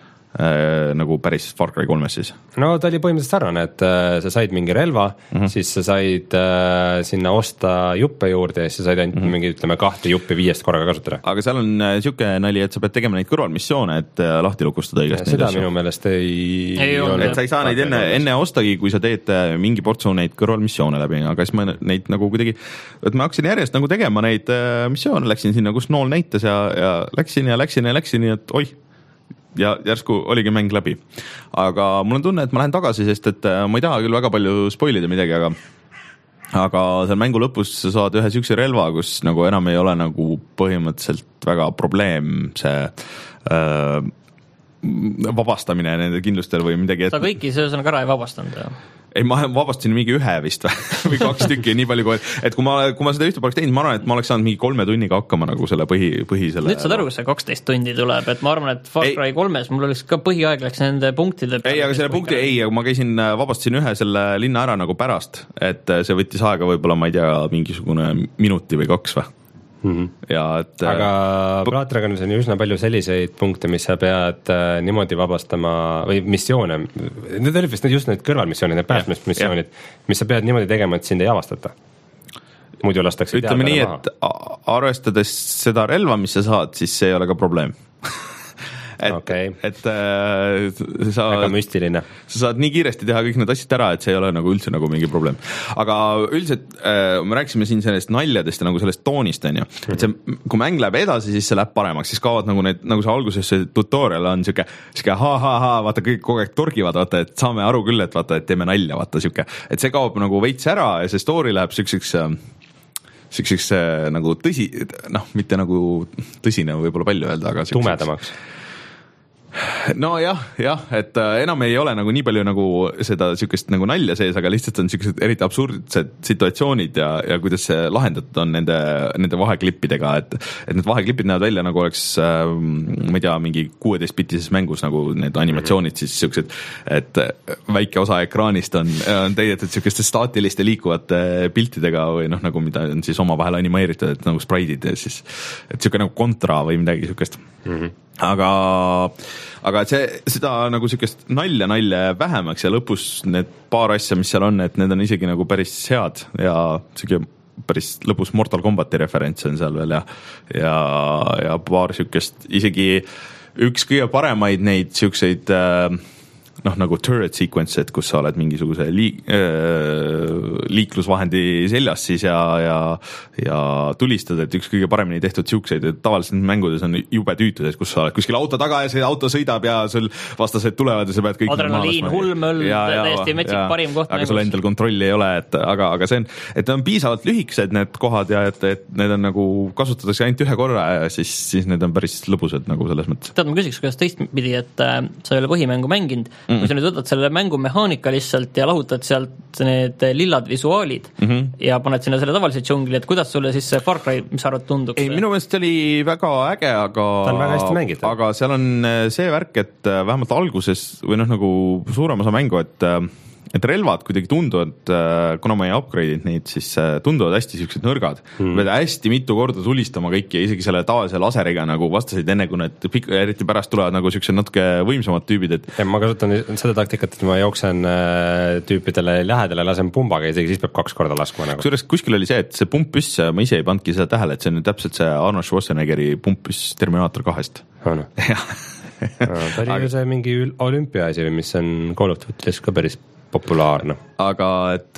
Äh, nagu päris Far Cry kolmes siis? No ta oli põhimõtteliselt sarnane, et äh, sa said mingi relva, mm-hmm. siis sa said äh, sinna osta juppe juurde ja siis sa said ainult mm-hmm. mingi, ütleme, kahte juppi viiest korraga kasutada. Aga seal on äh, siuke nali, et sa pead tegema neid kõrvalmissioone, et äh, lahti lukustada õigest. Seda minu meelest ei... ei ole. Et sa ei saa neid enne, enne ostagi, kui sa teed äh, mingi portsu neid kõrvalmissioone läbi, aga siis ma neid nagu kuidagi, et ma hakkasin järjest nagu tegema neid äh, missioone, läksin sinna, kus nool näitas ja, ja läksin ja läksin ja läksin, et oih, ja järsku oligi mäng läbi. Aga mul on tunne, et ma lähen tagasi, sest et ma ei taha küll väga palju spoilida midagi, aga aga seal mängu lõpus sa saad ühe siukse relva, kus nagu enam ei ole nagu põhimõtteliselt väga probleem see äh, vabastamine nende kindlustel või midagi. Sa kõiki see üsõnaga ära ei vabastanud, jah? Ei, ma vabastasin mingi ühe vist või kaks tükki, nii palju kui, et kui ma, kui ma seda ühte poleks teinud, ma arvan, et ma oleks saanud mingi kolme tunniga hakkama nagu selle põhi, põhi selle... Nüüd saad aru, kus see kaksteist tundi tuleb, et ma arvan, et Far Cry kolmes mul oleks ka põhiaeg läks nende punktide ei, aga selle punkti, ei, aga ma käisin, vabastasin ühe selle linna ära nagu pärast, et see võttis aega võib-olla, ma ei tea, mingisugune minuti või kaks või. Mm-hmm. Ja, et, aga Blood Dragonis on ju üsna palju selliseid punkte, mis sa pead äh, niimoodi vabastama või missioone, need olid vist just need kõrvalmissioonid, need päästmismissioonid, mis sa pead niimoodi tegema, et sind ei avastata. Muidu lastakse ütleme nii, et arvestades seda relva, mis sa saad, siis see ei ole ka probleem. et, okay. et äh, sa, väga müstiline. Sa saad nii kiiresti teha kõik need asjad ära, et see ei ole nagu üldse nagu mingi probleem. Aga üldiselt äh, me rääkisime siin sellest naljadest ja nagu sellest toonist, on ju. Et see, kui mäng läheb edasi, siis see läheb paremaks, siis kaovad nagu need, nagu see alguses see tutorial on siuke, siuke ha-ha-ha, vaata kõik kogu aeg torgivad, vaata, et saame aru küll, et vaata, et teeme nalja, vaata siuke, et see kaob nagu veits ära ja see story läheb siukseks siukseks nagu tõsi, noh, mitte nagu tõsine võib-olla palju öelda, aga siukseks tumedamaks. No jah, jah, et enam ei ole nagu nii palju nagu seda siukest nagu nalja sees, aga lihtsalt on siuksed eriti absurdsed situatsioonid ja, ja kuidas see lahendatud on nende, nende vaheklippidega, et, et need vaheklipid näevad välja nagu oleks äh, ma ei tea, mingi kuueteist-bitises mängus nagu need animatsioonid siis siuksed, et väike osa ekraanist on, on täidetud siukeste staatiliste liikuvate piltidega või noh, nagu mida on siis omavahel animeeritud, et nagu spraidid ja siis, et siuke nagu kontra või midagi siukest. Mm-hmm. aga aga et see, seda nagu siukest nalja nalja jääb vähemaks ja lõpus need paar asja, mis seal on, et need on isegi nagu päris head ja siuke päris lõpus Mortal Combati referents on seal veel ja, ja, ja paar siukest, isegi üks kõige paremaid neid siukseid äh, noh, nagu turret sequence, et kus sa oled mingisuguse liik, äh, liiklusvahendi seljas siis ja, ja, ja tulistad, et üks kõige paremini tehtud siukseid, et tavaliselt mängudes on jube tüütud, et kus sa oled kuskil auto taga ja see auto sõidab ja sul vastased tulevad ja sa pead kõik adrenaliin, hulmöll, täiesti metsik parim koht aga mängus. Sul endal kontrolli ei ole, et aga, aga see on, et on piisavalt lühikesed need kohad ja et, et need on nagu kasutatakse ainult ühe korra ja siis, siis need on päris lõbusad nagu selles mõttes. Tead, ma küsiks, kuidas teistpidi, et äh, sa ei ole põhimängu mänginud, mm. kui sa nüüd võtad selle mängu mehaanika lihtsalt ja lahutad sealt need lillad visuaalid mm -hmm. ja paned sinna selle tavalise džungli, et kuidas sulle siis see Far Cry, mis sa arvad, tunduks? Ei, minu meelest oli väga äge, aga ta on väga hästi mängitud. Aga seal on see värk, et vähemalt alguses või noh, nagu suurem osa mängu, et et relvad kuidagi tunduvad, kuna ma ei upgrade'inud neid, siis tunduvad hästi siuksed nõrgad mm.. pead hästi mitu korda tulistama kõiki ja isegi selle tavalise laseriga nagu vastasid enne, kui need eriti pärast tulevad nagu siuksed natuke võimsamad tüübid, et ja ma kasutan seda taktikat, et ma jooksen tüüpidele lähedale, lasen pumbaga, isegi siis peab kaks korda laskma nagu. Kusjuures kuskil oli see, et see pumppüss, ma ise ei pannudki seda tähele, et see on täpselt see Arnold Schwarzeneggeri pumppüss Terminaator kahest. Oh, no. ta oli ju see mingi olümpia asi, mis on Call of Duty'des ka päris populaarne. Aga et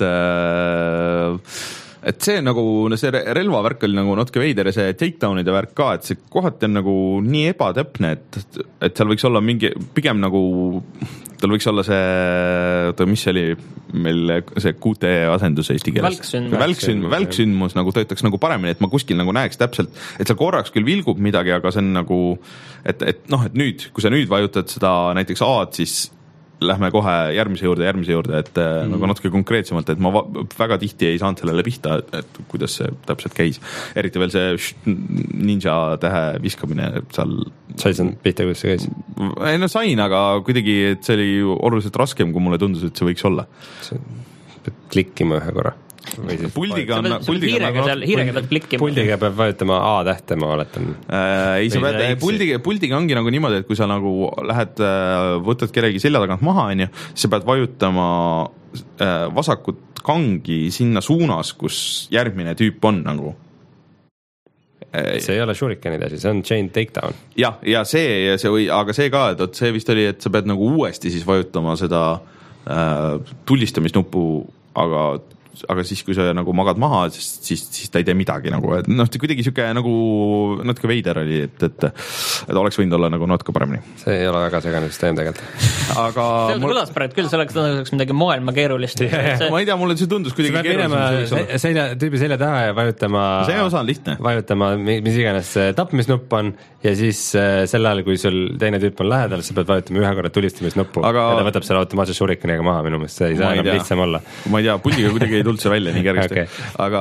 et see nagu, see relvavärk oli nagu natuke veider ja see takedownide värk ka, et see kohati on nagu nii ebatäpne, et, et seal võiks olla mingi, pigem nagu tal võiks olla see, oota, mis oli meil see Q T asendus eesti keeles? Välksündmus, välksündmus nagu töötaks nagu paremini, et ma kuskil nagu näeks täpselt, et seal korraks küll vilgub midagi, aga see on nagu, et, et noh, et nüüd, kui sa nüüd vajutad seda näiteks A-d, siis lähme kohe järgmise juurde, järgmise juurde, et mm. nagu natuke konkreetsemalt, et ma va- väga tihti ei saanud sellele pihta, et, et kuidas see täpselt käis. Eriti veel see ninja tähe viskamine seal. Sai sa pihta, kuidas see käis? Ei no sain, aga kuidagi, et see oli oluliselt raskem, kui mulle tundus, et see võiks olla. Pead klikkima ühe korra. Puldiga on hiirega, seal, hiirega pead klikkima. Puldiga peab vajutama A-tähte, ma oletan. Äh, ei, sa pead, puldiga, puldiga ongi nagu niimoodi, et kui sa nagu lähed, võtad kellegi selja tagant maha, on ju, siis sa pead vajutama vasakut kangi sinna suunas, kus järgmine tüüp on nagu. See ei ole shurikenide asi, see on chain takedown. Jah, ja see, ja see või, aga see ka, et see vist oli, et sa pead nagu uuesti siis vajutama seda äh, tullistamisnuppu, aga aga siis, kui sa nagu magad maha, siis, siis, siis ta ei tee midagi nagu, et noh, kuidagi siuke nagu natuke veider oli, et, et, et oleks võinud olla nagu natuke paremini. See ei ole väga segane süsteem tegelikult. Aga see mul... kõlas praegu küll, see oleks, oleks midagi maailma keerulist. See... ma ei tea, mulle see tundus kuidagi keerulisem. Selja, tüübi selja taha ja vajutama see osa on lihtne. Vajutama, mis iganes tapmisnupp on ja siis sel ajal, kui sul teine tüüp on lähedal, sa pead vajutama ühe korra tulistamisnuppu aga... ja ta võtab selle automaatse shurikeniga maha, minu meelest see ei saa enam lihtsam olla. Ma ei tea, puldiga kuidagi ei tulnud see välja nii kergesti okay. Aga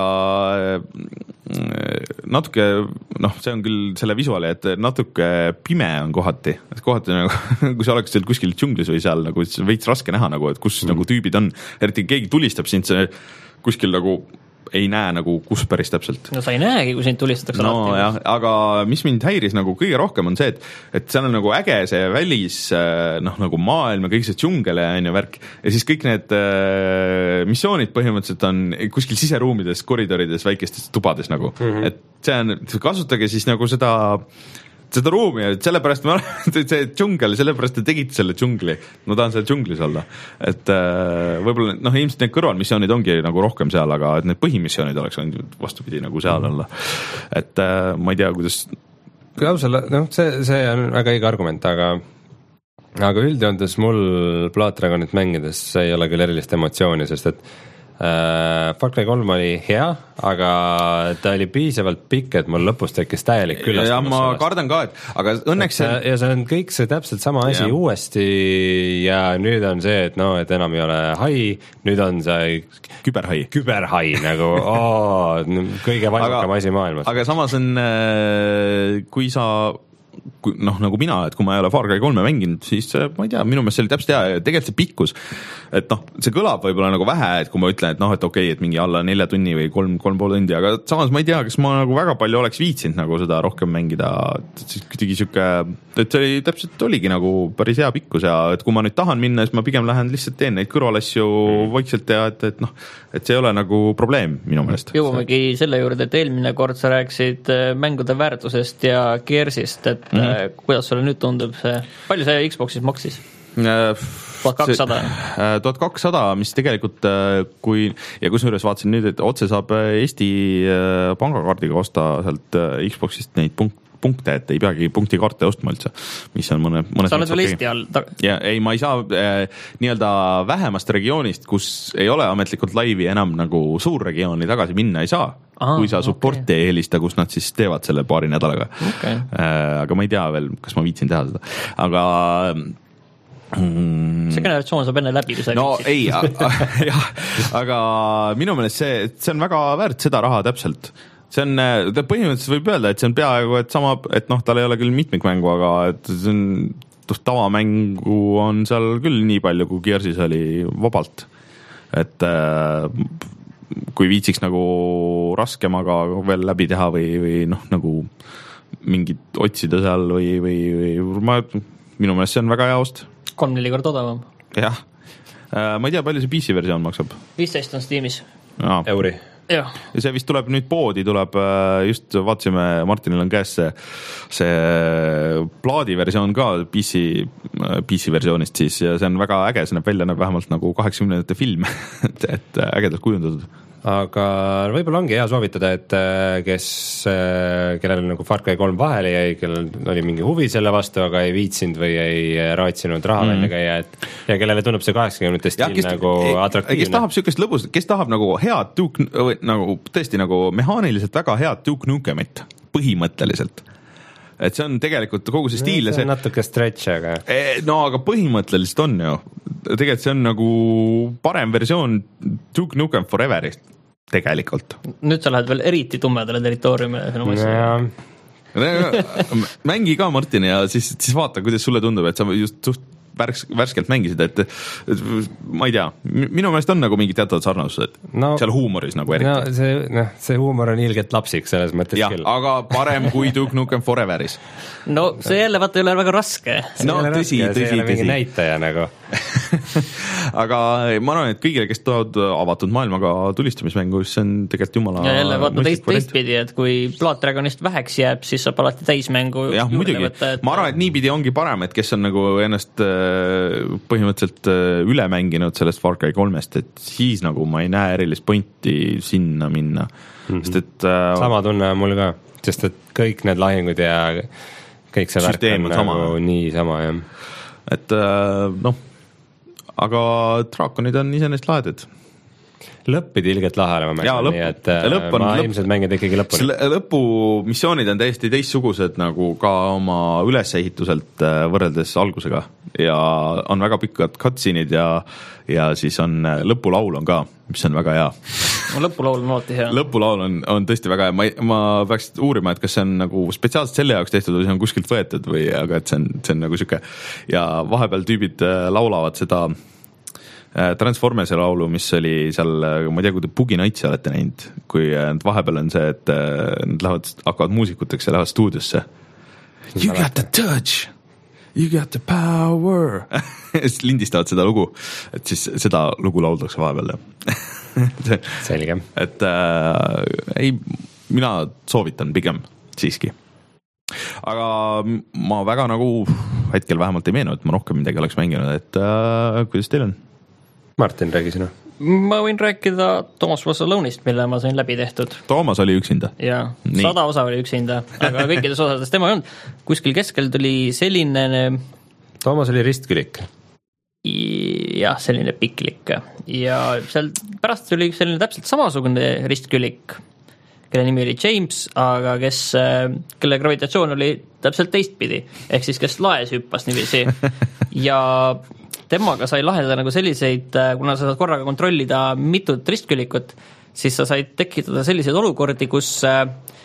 natuke, noh, see on küll selle visuaali, et natuke pime on kohati, et kohati nagu kui sa oleks seal kuskil džunglis või seal nagu veits raske näha nagu, et kus mm. nagu tüübid on, eriti keegi tulistab sind, see kuskil nagu ei näe nagu, kus päris täpselt. No sa ei näegi, kui sind tulistatakse no, alati. Jah, aga mis mind häiris nagu kõige rohkem on see, et, et seal on nagu äge see välis, noh nagu maailm ja kõik see džungel ja on ju värk ja siis kõik need äh, missioonid põhimõtteliselt on kuskil siseruumides, koridorides, väikestes tubades nagu, mm -hmm. et see on, kasutage siis nagu seda seda ruumi, et sellepärast ma see džungel, sellepärast te tegite selle džungli, ma tahan seal džunglis olla, et äh, võib-olla noh, ilmselt need kõrvalmissioonid ongi nagu rohkem seal, aga et need põhimissioonid oleks ainult vastupidi nagu seal olla, et äh, ma ei tea, kuidas kui ausalt, noh, see, see on väga õige argument, aga aga üldjoontes mul Blood Dragonit mängides ei ole küll erilist emotsiooni, sest et Uh, Far Cry kolm oli hea, aga ta oli piisavalt pikk, et mul lõpus tekkis täielik küllastumus. Ja ma sellest. Kardan ka, et aga õnneks see... ja see on kõik see täpselt sama asi ja. Uuesti ja nüüd on see, et no, et enam ei ole hai, nüüd on see küberhai, küberhai nagu oo, kõige vaimukam asi maailmas. Aga samas on, kui sa noh, nagu mina, et kui ma ei ole Far Cry kolme mänginud, siis ma ei tea, minu meelest see oli täpselt hea ja tegelikult see pikkus, et noh, see kõlab võib-olla nagu vähe, et kui ma ütlen, et noh, et okei okay,, et mingi alla nelja tunni või kolm, kolm pool tundi, aga samas ma ei tea, kas ma nagu väga palju oleks viitsinud nagu seda rohkem mängida, siis kuidagi sihuke, et see oli täpselt oligi nagu päris hea pikkus ja et kui ma nüüd tahan minna, siis ma pigem lähen lihtsalt teen neid kõrvalasju vaikselt ja et, et noh, et see ei ole nagu probleem minu meelest. Jõuamegi selle juurde, et eelmine kord sa rääkisid mängude väärtusest ja Gearsist, et mm -hmm. kuidas sulle nüüd tundub see, palju see Xboxis maksis? tuhat kakssada tuhat kakssada, mis tegelikult kui, ja kusjuures vaatasin nüüd, et otse saab Eesti pangakaardiga osta sealt Xboxist neid punkte, punkte, et ei peagi punktikaarte ostma üldse, mis on mõne, mõnes sa oled veel Eesti all ta... ja ei, ma ei saa eh, nii-öelda vähemast regioonist, kus ei ole ametlikult laivi enam nagu suurregiooni tagasi minna ei saa. Aha, kui sa supporti okay. ei helista, kus nad siis teevad selle paari nädalaga okay. eh, aga ma ei tea veel, kas ma viitsin teha seda, aga mm, see generatsioon saab enne läbi, kui sa no viitsid. Ei, jah, aga minu meelest see, see on väga väärt seda raha täpselt. See on, põhimõtteliselt võib öelda, et see on peaaegu, et sama, et noh, tal ei ole küll mitmikmängu, aga et see on, tavamängu on seal küll nii palju, kui Gearsis oli vabalt. Et kui viitsiks nagu raskemaga veel läbi teha või, või noh, nagu mingit otsida seal või, või, või ma, minu meelest see on väga hea ost. kolm-neli kord odavam. Jah, ma ei tea, palju see P C versioon maksab? viisteist on Steamis. Euri. Ja. ja see vist tuleb nüüd poodi, tuleb just vaatasime, Martinil on käes see, see plaadi versioon ka P C, P C versioonist siis ja see on väga äge, see näeb välja näeb vähemalt nagu kaheksakümnendate film et, et ägedalt kujundatud. Aga võib-olla ongi hea soovitada, et kes, kellel nagu Far Cry kolm vahele jäi, kellel oli mingi huvi selle vastu, aga ei viitsinud või ei raatsinud raha mm. välja käia, et ja kellele tunneb see kaheksakümnendate stiil nagu atraktiivne. Kes tahab sükest lõbust, kes tahab nagu head Duke, nagu tõesti nagu mehaaniliselt väga head Duke Nukemit põhimõtteliselt. Et see on tegelikult kogu see stiil no, see on see... natuke stretch, aga no aga põhimõtteliselt on ju tegelikult see on nagu parem versioon Duke Nukem Foreverist tegelikult. Nüüd sa lähed veel eriti tummedale territooriumile mängi ka Martin ja siis, siis vaata, kuidas sulle tundub, et sa just suht värsk, värskelt mängisid, et, et ma ei tea, minu meelest on nagu mingi teatavad sarnasused no, seal huumoris nagu eriti. No see, noh, see huumor on ilgelt lapsik selles mõttes ja, küll. Aga parem kui Duke Nukem Foreveris. No see jälle vaata ei ole väga raske. No tõsi, tõsi, tõsi. Mingi näitaja nagu. Aga ma arvan, et kõigile, kes tahavad avatud maailmaga tulistamismängu, siis see on tegelikult jumala ja jälle vaata teist, teistpidi, et kui Blood Dragonist väheks jääb, siis saab alati täismängu jah, muidugi. Võtta, et... ma arvan, et niipidi ongi parem, et kes on nagu ennast põhimõtteliselt üle mänginud sellest Far Cry kolmest, et siis nagu ma ei näe erilist pointi sinna minna mm-hmm. sest et äh, sama tunne on mul ka, sest et kõik need lahingud ja kõik see värk on nagu sama. Nii sama jah. Et äh, noh aga draakonid on iseenesest lahedad. Lõpp pidi ilgelt lahe olema mängu, nii et lõpp on, ma lõpp, ilmselt mängid ikkagi lõpuni. Lõpumissioonid on täiesti teistsugused nagu ka oma ülesehituselt võrreldes algusega ja on väga pikad cutscene'id ja, ja siis on lõpulaul on ka, mis on väga hea. Lõpulaul on alati hea. Lõpulaul on, on tõesti väga hea, ma, ma peaks uurima, et kas see on nagu spetsiaalselt selle jaoks tehtud või see on kuskilt võetud või, aga et see on, see on nagu siuke ja vahepeal tüübid laulavad seda Transformersi laulu, mis oli seal, ma ei tea, kui te Boogie Nightsi olete näinud, kui vahepeal on see, et nad lähevad, hakkavad muusikuteks ja lähevad stuudiosse. You got the touch, you got the power. Siis lindistavad seda lugu, et siis seda lugu lauldakse vahepeal. Selge. Et äh, ei, mina soovitan pigem siiski. Aga ma väga nagu hetkel vähemalt ei meenu, et ma rohkem midagi oleks mänginud, et äh, kuidas teil on? Martin, räägi sina. Ma võin rääkida Thomas Was Alone'ist, mille ma sain läbi tehtud. Thomas oli üksinda. Jaa, sada osa oli üksinda, aga kõikides osades tema ei olnud. Kuskil keskel tuli selline... Thomas oli ristkülik. Jah, selline piklik. Ja seal pärast tuli selline täpselt samasugune ristkülik, kelle nimi oli James, aga kes, kelle gravitatsioon oli täpselt teistpidi. Ehk siis kes laes hüppas niiviisi. Ja... temaga sai lahendada nagu selliseid, kuna sa saad korraga kontrollida mitut ristkülikut, siis sa said tekitada selliseid olukordi, kus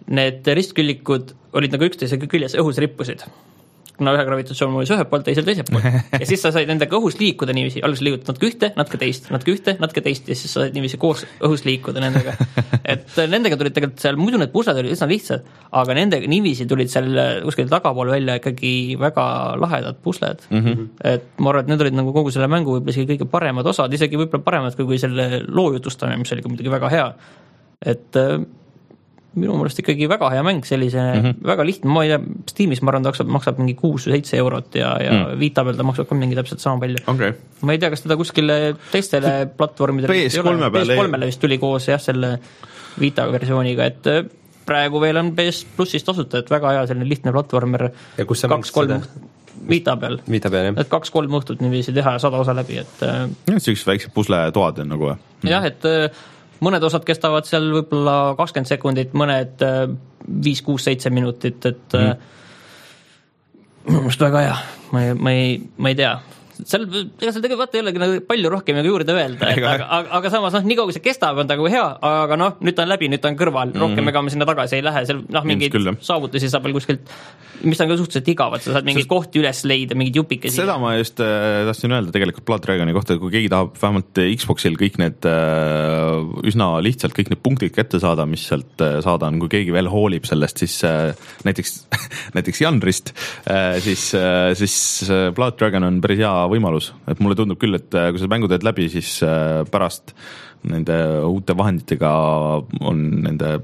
need ristküllikud olid nagu üksteise küljes õhus rippusid. Kuna ühe gravitatsioon oli ühelt poolt, teisel teiselt poolt. Ja siis sa said nendega õhus liikuda niiviisi, alguses liigutud natuke ühte, natuke teist, natuke ühte, natuke teist ja siis sa said niiviisi koos õhus liikuda nendega. Et nendega tulid tegelikult seal, muidu need pusled olid üsna lihtsad, aga nendega niiviisi tulid seal kuskil tagapool välja ikkagi väga lahedad pusled. Mm-hmm. Et ma arvan, et need olid nagu kogu selle mängu võib-olla isegi kõige paremad osad, isegi võib-olla paremad kui, kui selle loo jutustamine, mis oli muidugi väga hea. Et minu mõelest ikkagi väga hea mäng, sellise mm-hmm. väga lihtne, ma ei tea, Steamis ma arvan, ta maksab, maksab mingi kuus või seitse eurot ja, ja mm. Vita peal ta maksab ka mingi täpselt sama palju. Okay. Ma ei tea, kas teda kuskile teistele platvormidele P S kolme peale P S kolmele vist tuli koos jah, selle Vita versiooniga, et praegu veel on P S Plussis tasuta, et väga hea selline lihtne platvormer. Ja kus sa mängid seda? Vita peal. Vita peal, jah. Et kaks-kolm õhtut niiviisi teha ja sada osa läbi, et ja, see üks väikse pusle toad on nagu mm. jah, et mõned osad kestavad seal võib-olla kakskümmend sekundit, mõned viis, kuus, seitse minutit, et mm. minu mõelest väga hea, ma ei, ma ei, ma ei tea. Seal, ega seal tegelikult vaata ei olegi nagu palju rohkem nagu juurde öelda, et, aga, aga, aga samas noh, nii kaua kui see kestab, on ta nagu hea, aga noh, nüüd ta on läbi, nüüd ta on kõrval, rohkem mm. ega me sinna tagasi ei lähe, seal noh, mingeid saavutusi saab veel kuskilt, mis on ka suhteliselt igavad, sa saad mingeid kohti üles leida, mingid jupikesi. Seda ma just äh, tahtsin öelda tegelikult Blood Dragoni kohta, kui keegi tahab vähemalt Xboxil kõik need äh, üsna lihtsalt kõik need punktid kätte saada, mis sealt äh, saada on, kui keegi veel hoolib sellest, siis äh, näiteks, näiteks Janrist, äh, siis, äh, siis äh, Blood Dragon on päris hea võimalus, et mulle tundub küll, et kui sa mängu teed läbi, siis pärast nende uute vahenditega on nende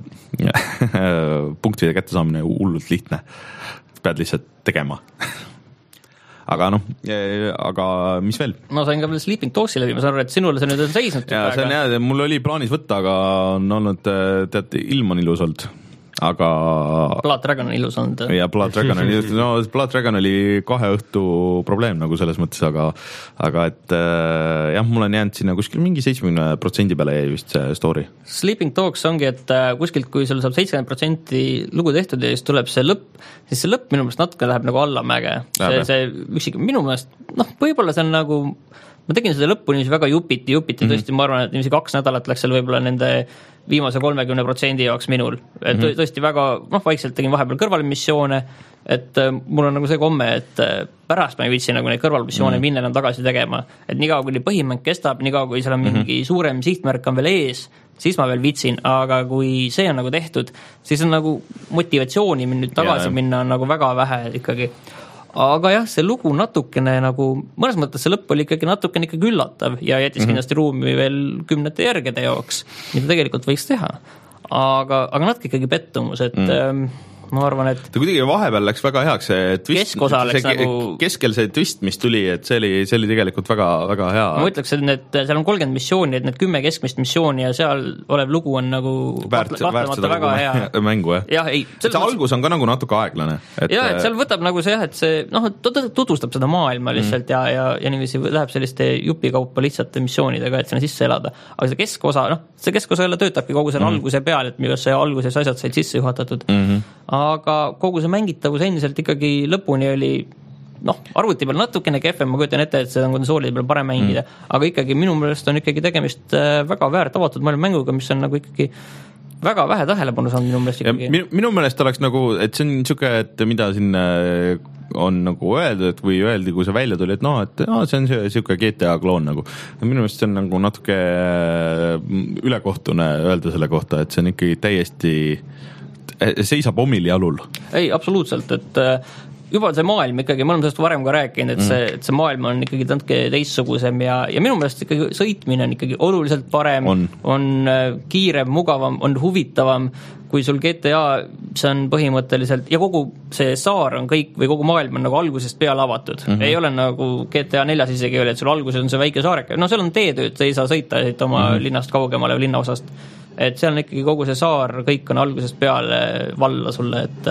punktide kättesaamine hullult lihtne. Pead lihtsalt tegema. Aga noh, aga mis veel? Ma sain ka veel Sleeping Dogsi läbi, ma saan aru, et sinule see nüüd on seisnud. Ja see on jah, mul oli plaanis võtta, aga on olnud, tead, ilm on ilus olnud. Aga Blood Dragon on ilus olnud. Ja Blood Dragon oli, no Blood Dragon oli kahe õhtu probleem nagu selles mõttes, aga, aga et jah, mul on jäänud sinna kuskil mingi seitsekümmend protsenti peale jäi vist see story. Sleeping Dogs ongi, et kuskilt, kui sul saab seitsekümmend protsenti lugu tehtud ja siis tuleb see lõpp, siis see lõpp minu mõelest natuke läheb nagu allamäge. See, see üksik, minu mõelest, noh, võib-olla see on nagu, ma tegin seda lõppu niiviisi väga jupiti, jupiti, mm-hmm. tõesti, ma arvan, et niiviisi kaks nädalat läks seal võib-olla nende viimase kolmekümne protsendi jaoks minul. Et mm-hmm. tõesti väga, noh, vaikselt tegin vahepeal kõrvalmissioone, et mul on nagu see komme, et pärast ma ei viitsi nagu neid kõrvalmissioone mm-hmm. minna enam tagasi tegema. Et nii kaua, kui põhimäng kestab, nii kaua, kui seal on mingi mm-hmm. suurem sihtmärk on veel ees, siis ma veel viitsin, aga kui see on nagu tehtud, siis on nagu motivatsiooni nüüd tagasi ja, minna on nagu väga vähe ikkagi. Aga jah, see lugu natukene nagu, mõnes mõttes see lõpp oli ikkagi natukene ikkagi üllatav ja jättis mm-hmm. kindlasti ruumi veel kümnete järgede jaoks, mida tegelikult võiks teha. Aga, aga natuke ikkagi pettumus, et mm. ma arvan, et ta kuidagi vahepeal läks väga heaks, see twist, see nagu keskel see twist, mis tuli, et see oli, see oli tegelikult väga, väga hea. Ma ütleks, et need, seal on kolmkümmend missiooni, et need kümme keskmist missiooni ja seal olev lugu on nagu väärt, väärt seda väga hea mängu, jah. jah ei, see algus on ka nagu natuke aeglane. Et jah, et seal võtab nagu see, et see, noh, tutvustab seda maailma lihtsalt mm. ja, ja, ja niiviisi läheb selliste jupikaupa lihtsate missioonidega, et sinna sisse elada. Aga see keskosa, noh, see keskosa jälle töötabki kogu selle mm. alguse peal, et mis see alguses asjad said sisse juhatatud. Mm-hmm. Aga kogu see mängitavus endiselt ikkagi lõpuni oli, noh, arvuti peal natukene kehvem, ma kujutan ette, et see on konsoolide peal parem mängida, mm. aga ikkagi minu meelest on ikkagi tegemist väga väärt avatud maailma mänguga, mis on nagu ikkagi väga vähe tähelepanu saanud minu meelest ikkagi. Minu, minu meelest oleks nagu, et see on niisugune, et mida siin on nagu öeldud, et või öeldi, kui see välja tuli, et noh, et no, see on niisugune G T A kloon nagu. Minu meelest see on nagu natuke ülekohtune öelda selle kohta, et see on ikkagi täiesti seisab omil jalul. Ei, absoluutselt, et juba see maailm ikkagi, me oleme sellest varem ka rääkinud, et see, et see maailm on ikkagi natuke teistsugusem ja, ja minu meelest ikkagi sõitmine on ikkagi oluliselt parem, on, on kiirem, mugavam, on huvitavam, kui sul G T A, see on põhimõtteliselt, ja kogu see saar on kõik, või kogu maailm on nagu algusest peale avatud. Mm-hmm. Ei ole nagu G T A neljas isegi oli, et sul alguses on see väike saareke, no seal on teetööd, sa ei saa sõita sõita oma mm-hmm. linnast kaugemale või linnaosast. Et seal on ikkagi kogu see saar, kõik on algusest peale valla sulle, et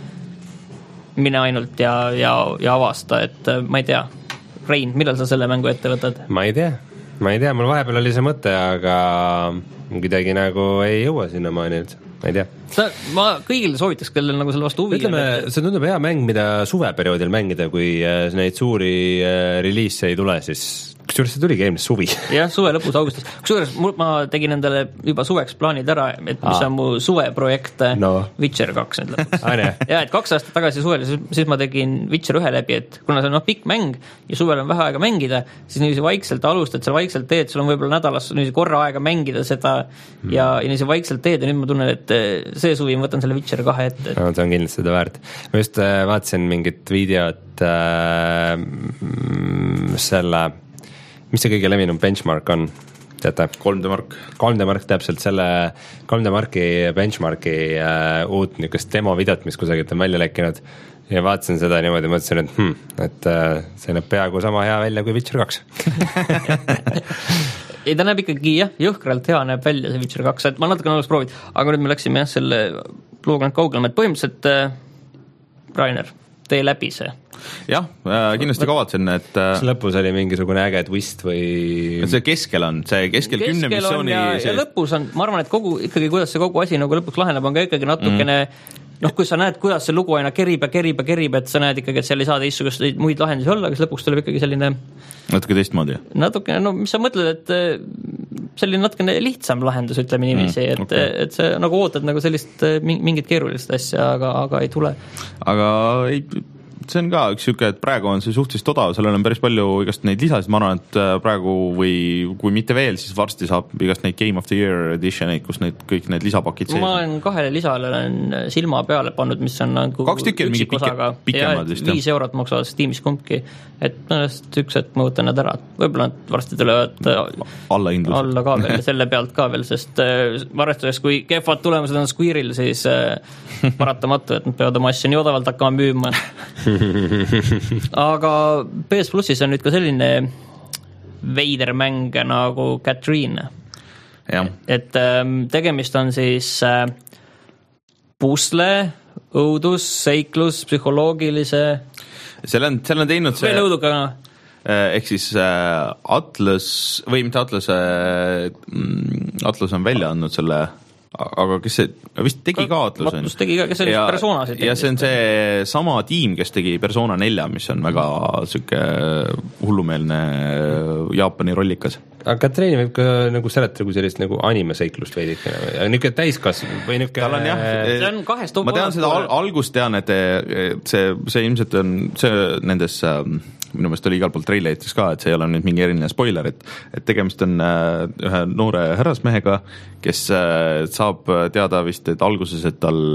mine ainult ja, ja, ja avasta, et ma ei tea. Rein, millal sa selle mängu ette võtad? Ma ei tea, ma ei tea, mul vahepeal oli see mõte, aga kuidagi nagu ei jõua sinna maani üldse, ma ei tea. Ta, ma kõigile soovitaks, kellel nagu selle vastu huvi ütleme, see tundub hea mäng, mida suveperioodil mängida, kui neid suuri reliise ei tule, siis kusjuures see tuligi eelmine suvi. jah, suve lõpus augustis. Kusjuures ma tegin endale juba suveks plaanid ära, et mis Aa. on mu suveprojekt no. Witcher kaks nüüd lõpus. ja, et kaks aastat tagasi suvel, siis, siis ma tegin Witcher ühe läbi, et kuna see on noh, pikk mäng ja suvel on vähe aega mängida, siis niiviisi vaikselt alustad, seal vaikselt teed, sul on võib-olla nädalas niiviisi korra aega mängida seda hmm. ja, ja niiviisi vaikselt teed ja nüüd ma tunnen, et see suvi ma võtan selle Witcher kahe ette. No, see on kindlasti seda väärt. Ma just äh, vaatasin mingit videot äh, selle mis see kõige levinum benchmark on, teate? kolm D Mark. kolm D Mark täpselt selle kolm D Marki benchmarki äh, uut niisugust demo videot, mis kusagilt on välja lekkinud ja vaatasin seda niimoodi, mõtlesin, et, hmm, et äh, see näeb peaaegu sama hea välja kui Witcher kaks. ei, ta näeb ikkagi jah, jõhkralt hea näeb välja see Witcher kaks, et ma natuke oleks proovid, aga nüüd me läksime jah selle looga nüüd kaugelema, et põhimõtteliselt äh, Rainer, tee läbi see. jah, kindlasti kavatsen, et see lõpus oli mingisugune äge twist või see keskel on, see keskel, keskel kümne missiooni ja, ja lõpus on, ma arvan, et kogu, ikkagi kuidas see kogu asi nagu lõpuks laheneb, on ka ikkagi natukene mm. noh, kui sa näed, kuidas see lugu aina kerib ja kerib ja kerib, et sa näed ikkagi, et seal ei saa teistsugust muid lahendusi olla, aga lõpuks tuleb ikkagi selline natuke teistmoodi. Natukene, no mis sa mõtled, et selline natukene lihtsam lahendus, ütleme niiviisi, mm, et, okay. et see nagu ootad nagu sellist mingit keerulist asja, aga, aga ei tule. Aga ei see on ka üks siuke, et praegu on see suhteliselt odav, sellel on päris palju igast neid lisasid, ma arvan, et praegu või kui mitte veel, siis varsti saab igast neid Game of the Year editioneid, kus need kõik need lisapakid sees. Ma olen kahele lisale olen silma peale pannud, mis on nagu kaks tükki on mingid pikemad vist. Viis eurot maksavad Steamis kumbki, et mõnest üks hetk ma võtan nad ära, võib-olla nad varsti tulevad alla, alla ka veel, selle pealt ka veel, sest arvestades, kui kehvad tulemused on Squirrel, siis paratamatu, et nad peavad oma asja nii odavalt hakkama müüma. Aga P S Plussis on nüüd ka selline veider mäng nagu Catherine. Et ähm, tegemist on siis äh, pusle, õudus, seiklus, psühholoogilise seal on, seal on teinud see veel õuduka ehk siis äh, Atlas või mitte Atlas äh, Atlas on välja andnud selle aga kes see, vist tegi ka Atlas Atlas tegi ka, kes oli ja, Personasid ja see on see sama tiim, kes tegi Persona nelja, mis on väga süke hullumeelne Jaapani rollikas. Aga Katreini võib ka nagu seletada kui sellist nagu animeseiklust veidikene või niisugune täiskasv või niisugune see on kahest ma tean seda al algust tean, et see, see ilmselt on see nendes minu meelest oli igal pool treilerites ka, et see ei ole nüüd mingi eriline spoiler, et, et tegemist on ühe noore härrasmehega, kes saab teada vist, et alguses, et tal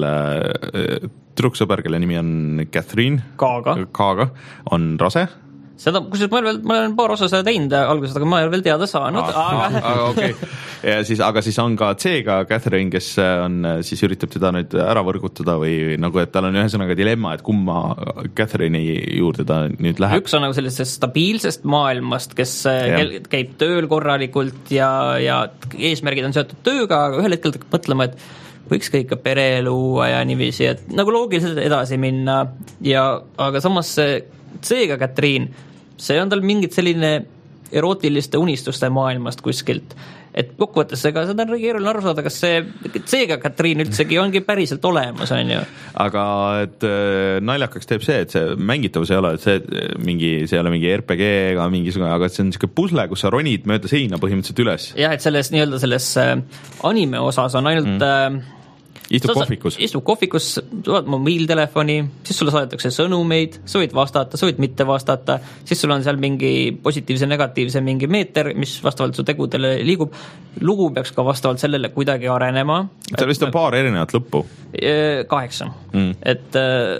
tüdruksõber, kelle nimi on Catherine Kaaga, Kaaga on rase. Seda, kusjuures ma olen, ma olen paar osa seda teinud alguses, aga ma ei ole veel teada saanud. Aga, aga, okay. ja siis, aga siis on ka C-ga Catherine, kes on, siis üritab teda nüüd ära võrgutada või nagu, et tal on ühesõnaga dilemma, et kumma Catherine'i juurde ta nüüd läheb. Üks on nagu sellisest stabiilsest maailmast, kes ja. käib tööl korralikult ja, ja eesmärgid on seotud tööga, aga ühel hetkel ta mõtlema, et võiks ka ikka pere luua ja niiviisi, et nagu loogiliselt edasi minna ja, aga samas see C-ga Catherine, see on tal mingit selline erootiliste unistuste maailmast kuskilt, et kokkuvõttes ega seda on keeruline aru saada, kas see C-ga Catherine üldsegi ongi päriselt olemas, on ju. Aga et naljakaks teeb see, et see mängitavus ei ole, et see mingi, see ei ole mingi R P G ega mingisugune, aga see on niisugune pusle, kus sa ronid mööda seina põhimõtteliselt üles. jah, et selles nii-öelda selles anime osas on ainult mm. Istub kohvikus. Istub kohvikus, saad mobiiltelefoni, siis sulle saadetakse sõnumeid, sa võid vastata, sa võid mitte vastata, siis sul on seal mingi positiivse, negatiivse mingi meeter, mis vastavalt su tegudele liigub. Lugu peaks ka vastavalt sellele kuidagi arenema. Seal vist on paar erinevat lõppu. Kaheksa. Mm. Et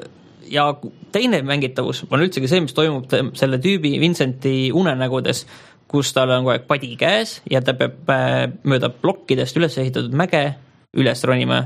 ja teine mängitavus on üldsegi see, mis toimub selle tüübi Vincenti unenägudes, kus tal on kogu aeg padi käes ja ta peab mööda plokkidest üles ehitatud mäge üles ronima.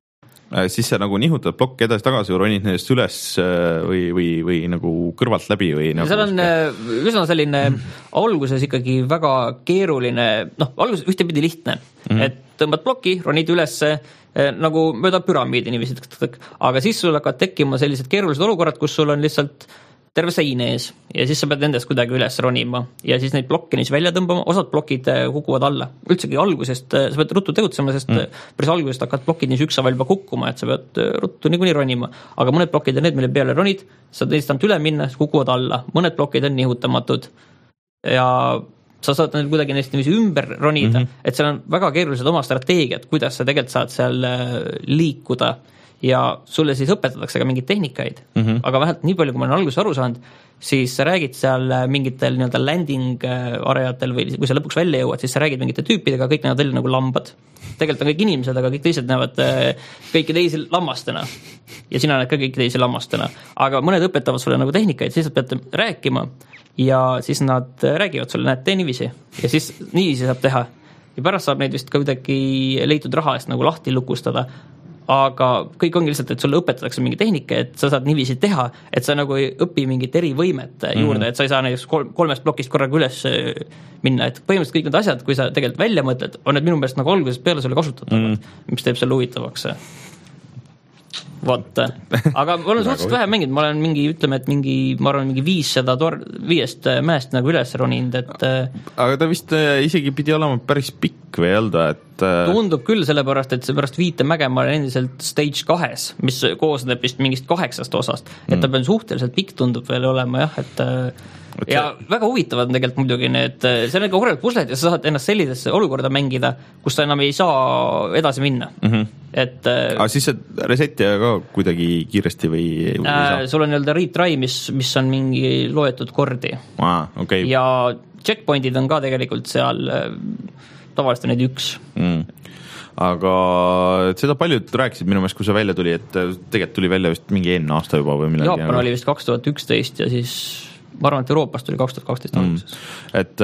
Siis sa nagu nihutad plokki edasi-tagasi või ronid nendest üles või, või, või nagu kõrvalt läbi või nagu seal on üsna selline alguses ikkagi väga keeruline, noh, alguses ühtepidi lihtne, mm-hmm. et tõmbad ploki, ronid üles nagu mööda püramiidi niiviisi, aga siis sul hakkavad tekkima sellised keerulised olukorrad, kus sul on lihtsalt terve seine ees ja siis sa pead nendest kuidagi üles ronima ja siis neid blokke niis välja tõmbama, osad plokid kukuvad alla. Üldsegi algusest sa pead ruttu tegutsema, sest mm. päris algusest hakkad plokid niis üksaval juba kukkuma, et sa pead ruttu niikuinii ronima. Aga mõned plokid on need, mille peale ronid, sa teist ainult üle minna, siis kukuvad alla. Mõned plokid on nihutamatud ja sa saad need kuidagi neist niiviisi ümber ronida, mm-hmm. et seal on väga keerulised oma strateegiad, kuidas sa tegelikult saad seal liikuda ja sulle siis õpetatakse ka mingeid tehnikaid, mm-hmm. aga vähemalt nii palju, kui ma olen alguses aru saanud, siis sa räägid seal mingitel nii-öelda landing areatel või kui sa lõpuks välja jõuad, siis sa räägid mingite tüüpidega, kõik näevad välja nagu lambad. Tegelikult on kõik inimesed, aga kõik teised näevad kõiki teisi lammastena ja sina näed ka kõiki teisi lammastena, aga mõned õpetavad sulle nagu tehnikaid, siis sa pead rääkima ja siis nad räägivad sulle, näed, tee niiviisi ja siis niiviisi saab teha ja pärast saab neid vist ka kuidagi leitud raha eest nagu lahti lukustada. Aga kõik ongi lihtsalt, et sulle õpetatakse mingi tehnika, et sa saad niiviisi teha, et sa nagu ei õpi mingit erivõimet juurde, mm. et sa ei saa näiteks kolmest plokist korraga üles minna, et põhimõtteliselt kõik need asjad, kui sa tegelikult välja mõtled, on need minu meelest nagu algusest peale sulle kasutatavad, mm. mis teeb selle huvitavaks. Vot, aga ma olen suhteliselt vähe mänginud, ma olen mingi, ütleme, et mingi, ma arvan, mingi viissada tor- viiest mäest nagu üles roninud, et aga ta vist isegi pidi olema päris pikk või öelda, et tundub küll sellepärast, et seepärast viite mäge ma olen endiselt stage kahes, mis koosneb vist mingist kaheksast osast, et ta peal suhteliselt pikk tundub veel olema, jah, et ja see... väga huvitavad on tegelikult muidugi need, see on nagu korralikult pusled ja sa saad ennast sellisesse olukorda mängida, kus sa enam ei saa edasi minna. Mm-hmm. Et, aga siis see resetja ka kuidagi kiiresti või, või äh, sul on nii-öelda retry, mis, mis on mingi loetud kordi. Ah, okay. Ja checkpointid on ka tegelikult seal tavaliselt on neid üks. Mm. Aga seda paljud rääkisid minu meelest, kui see välja tuli, et tegelikult tuli välja vist mingi eelmine aasta juba või millegi. Jaapan oli vist kaks tuhat üksteist ja siis ma arvan, et Euroopast tuli kaks tuhat kaksteist alguses. Mm. Et,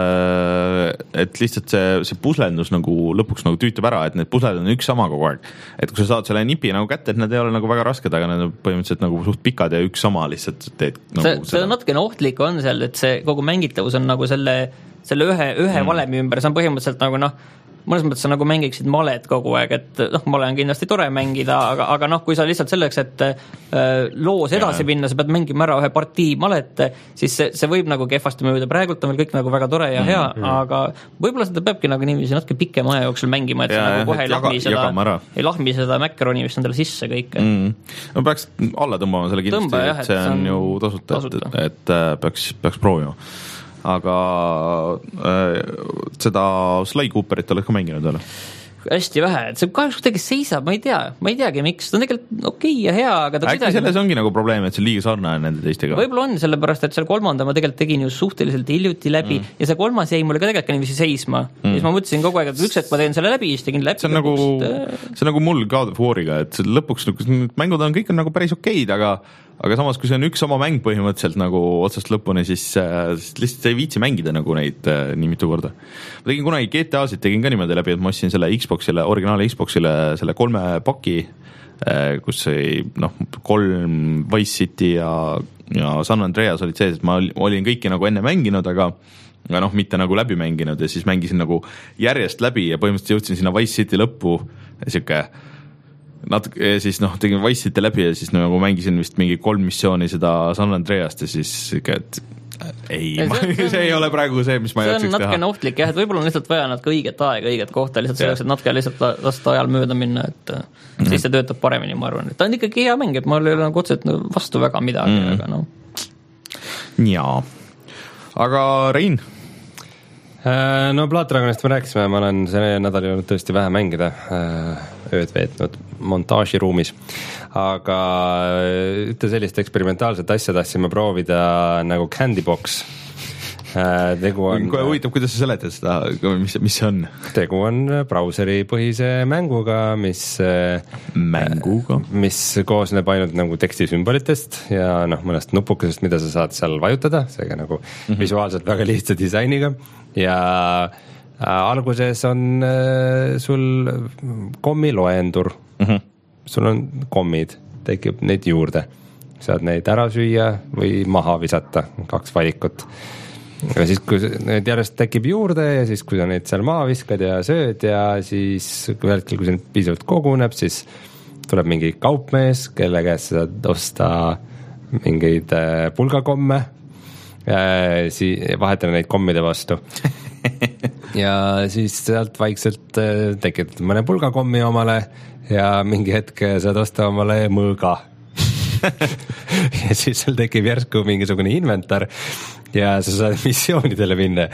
et lihtsalt see, see puslendus nagu lõpuks nagu tüütab ära, et need pusled on üks sama kogu aeg. Et kui sa saad selle nipi nagu kätte, et need ei ole nagu väga rasked, aga need on põhimõtteliselt nagu suht pikad ja üks sama lihtsalt teed nagu see, see on natukene ohtlik on seal, et see kogu mängitavus on nagu selle, selle ühe, ühe mm. valemi ümber, see on põhimõtteliselt nagu noh, mõnes mõttes sa nagu mängiksid malet kogu aeg, et noh, male on kindlasti tore mängida, aga, aga noh, kui sa lihtsalt selleks, et äh, loos edasi ja. minna, sa pead mängima ära ühe partii malet, siis see, see võib nagu kehvasti mõjuda, praegult on veel kõik nagu väga tore ja hea, mm, mm. aga võib-olla seda peabki nagu niiviisi natuke pikem aja jooksul mängima, et ja, sa nagu kohe ei lahmi seda, ei lahmi seda Macaroni, mis on talle sisse kõik. Mm. No peaks alla tõmbama selle kindlasti, Tõmba, jah, et see on, on ju tasuta, tasuta., et, et, et peaks, peaks proovima. Aga äh, seda Sly Cooperit oled ka mänginud veel? Hästi vähe, et see kahjuks kuidagi seisab, ma ei tea, ma ei teagi, miks, ta on tegelikult okei ja hea, aga ta äkki kuidagi... selles ongi nagu probleem, et see on liiga sarnane nende teistega. Võib-olla on, sellepärast, et seal kolmanda ma tegelikult tegin ju suhteliselt hiljuti läbi mm. ja see kolmas jäi mulle ka tegelikult ka niiviisi seisma mm. ja siis ma mõtlesin kogu aeg, et üks hetk ma teen selle läbi, siis tegin läbi. See on nagu, see on nagu mul God of War'iga, et lõpuks mängud on kõik on nagu päris okeid, aga aga samas, kui see on üks sama mäng põhimõtteliselt nagu otsast lõpuni, siis, siis lihtsalt ei viitsi mängida nagu neid äh, nii mitu korda. Ma tegin kunagi G T A-sid tegin ka niimoodi läbi, et ma ostsin selle Xboxile, originaali Xboxile selle kolme paki, äh, kus ei, noh, kolm Vice City ja, ja San Andreas olid sees, et ma olin kõiki nagu enne mänginud, aga aga noh, mitte nagu läbi mänginud ja siis mängisin nagu järjest läbi ja põhimõtteliselt jõudsin sinna Vice City lõppu ja siuke natuke ja siis noh, tegin Vice City läbi ja siis nagu mängisin vist mingi kolm missiooni seda San Andreast ja siis siuke, et ei, ja see, see, see ei ole praegu see, mis ma jaksaks teha. See on natukene ohtlik jah, et võib-olla on lihtsalt vaja natuke õiget aega, õiget kohta, lihtsalt selleks, et natuke lihtsalt lasta ajal mööda minna, et mm. siis see töötab paremini, ma arvan. Ta on ikkagi hea mäng, et ma ei ole nagu otseselt vastu väga midagi, mm. aga noh. Jaa, aga Rein? No Blood-Dragonist me rääkisime, ma olen see nädal jõudnud tõesti vähe mängida, ööd veetnud montaažiruumis, aga ühte sellist eksperimentaalset asja tahtsime proovida nagu Candybox. Tegu on... Kui huvitav, kuidas sa seletad seda, mis, mis see on? Tegu on brauseri põhise mänguga, mis mänguga? mis koosneb ainult nagu tekstisümbolitest ja noh, mõnest nupukesest, mida sa saad seal vajutada, seega nagu mm-hmm. visuaalselt väga lihtsa disainiga ja äh, alguses on äh, sul kommiloendur mm-hmm. sul on kommid, tekib neid juurde, saad neid ära süüa või maha visata, kaks valikut. Ja siis, kui need järjest tekib juurde ja siis, kui sa neid seal maha viskad ja sööd ja siis kui hetkel, kui see piisavalt koguneb, siis tuleb mingi kaupmees, kelle käest saad osta mingeid pulgakomme, vahetada neid kommide vastu ja siis sealt vaikselt tekitad mõne pulgakommi omale ja mingi hetk saad osta omale mõõga ja siis sul tekib järsku mingisugune inventar ja sa saad missioonidele minna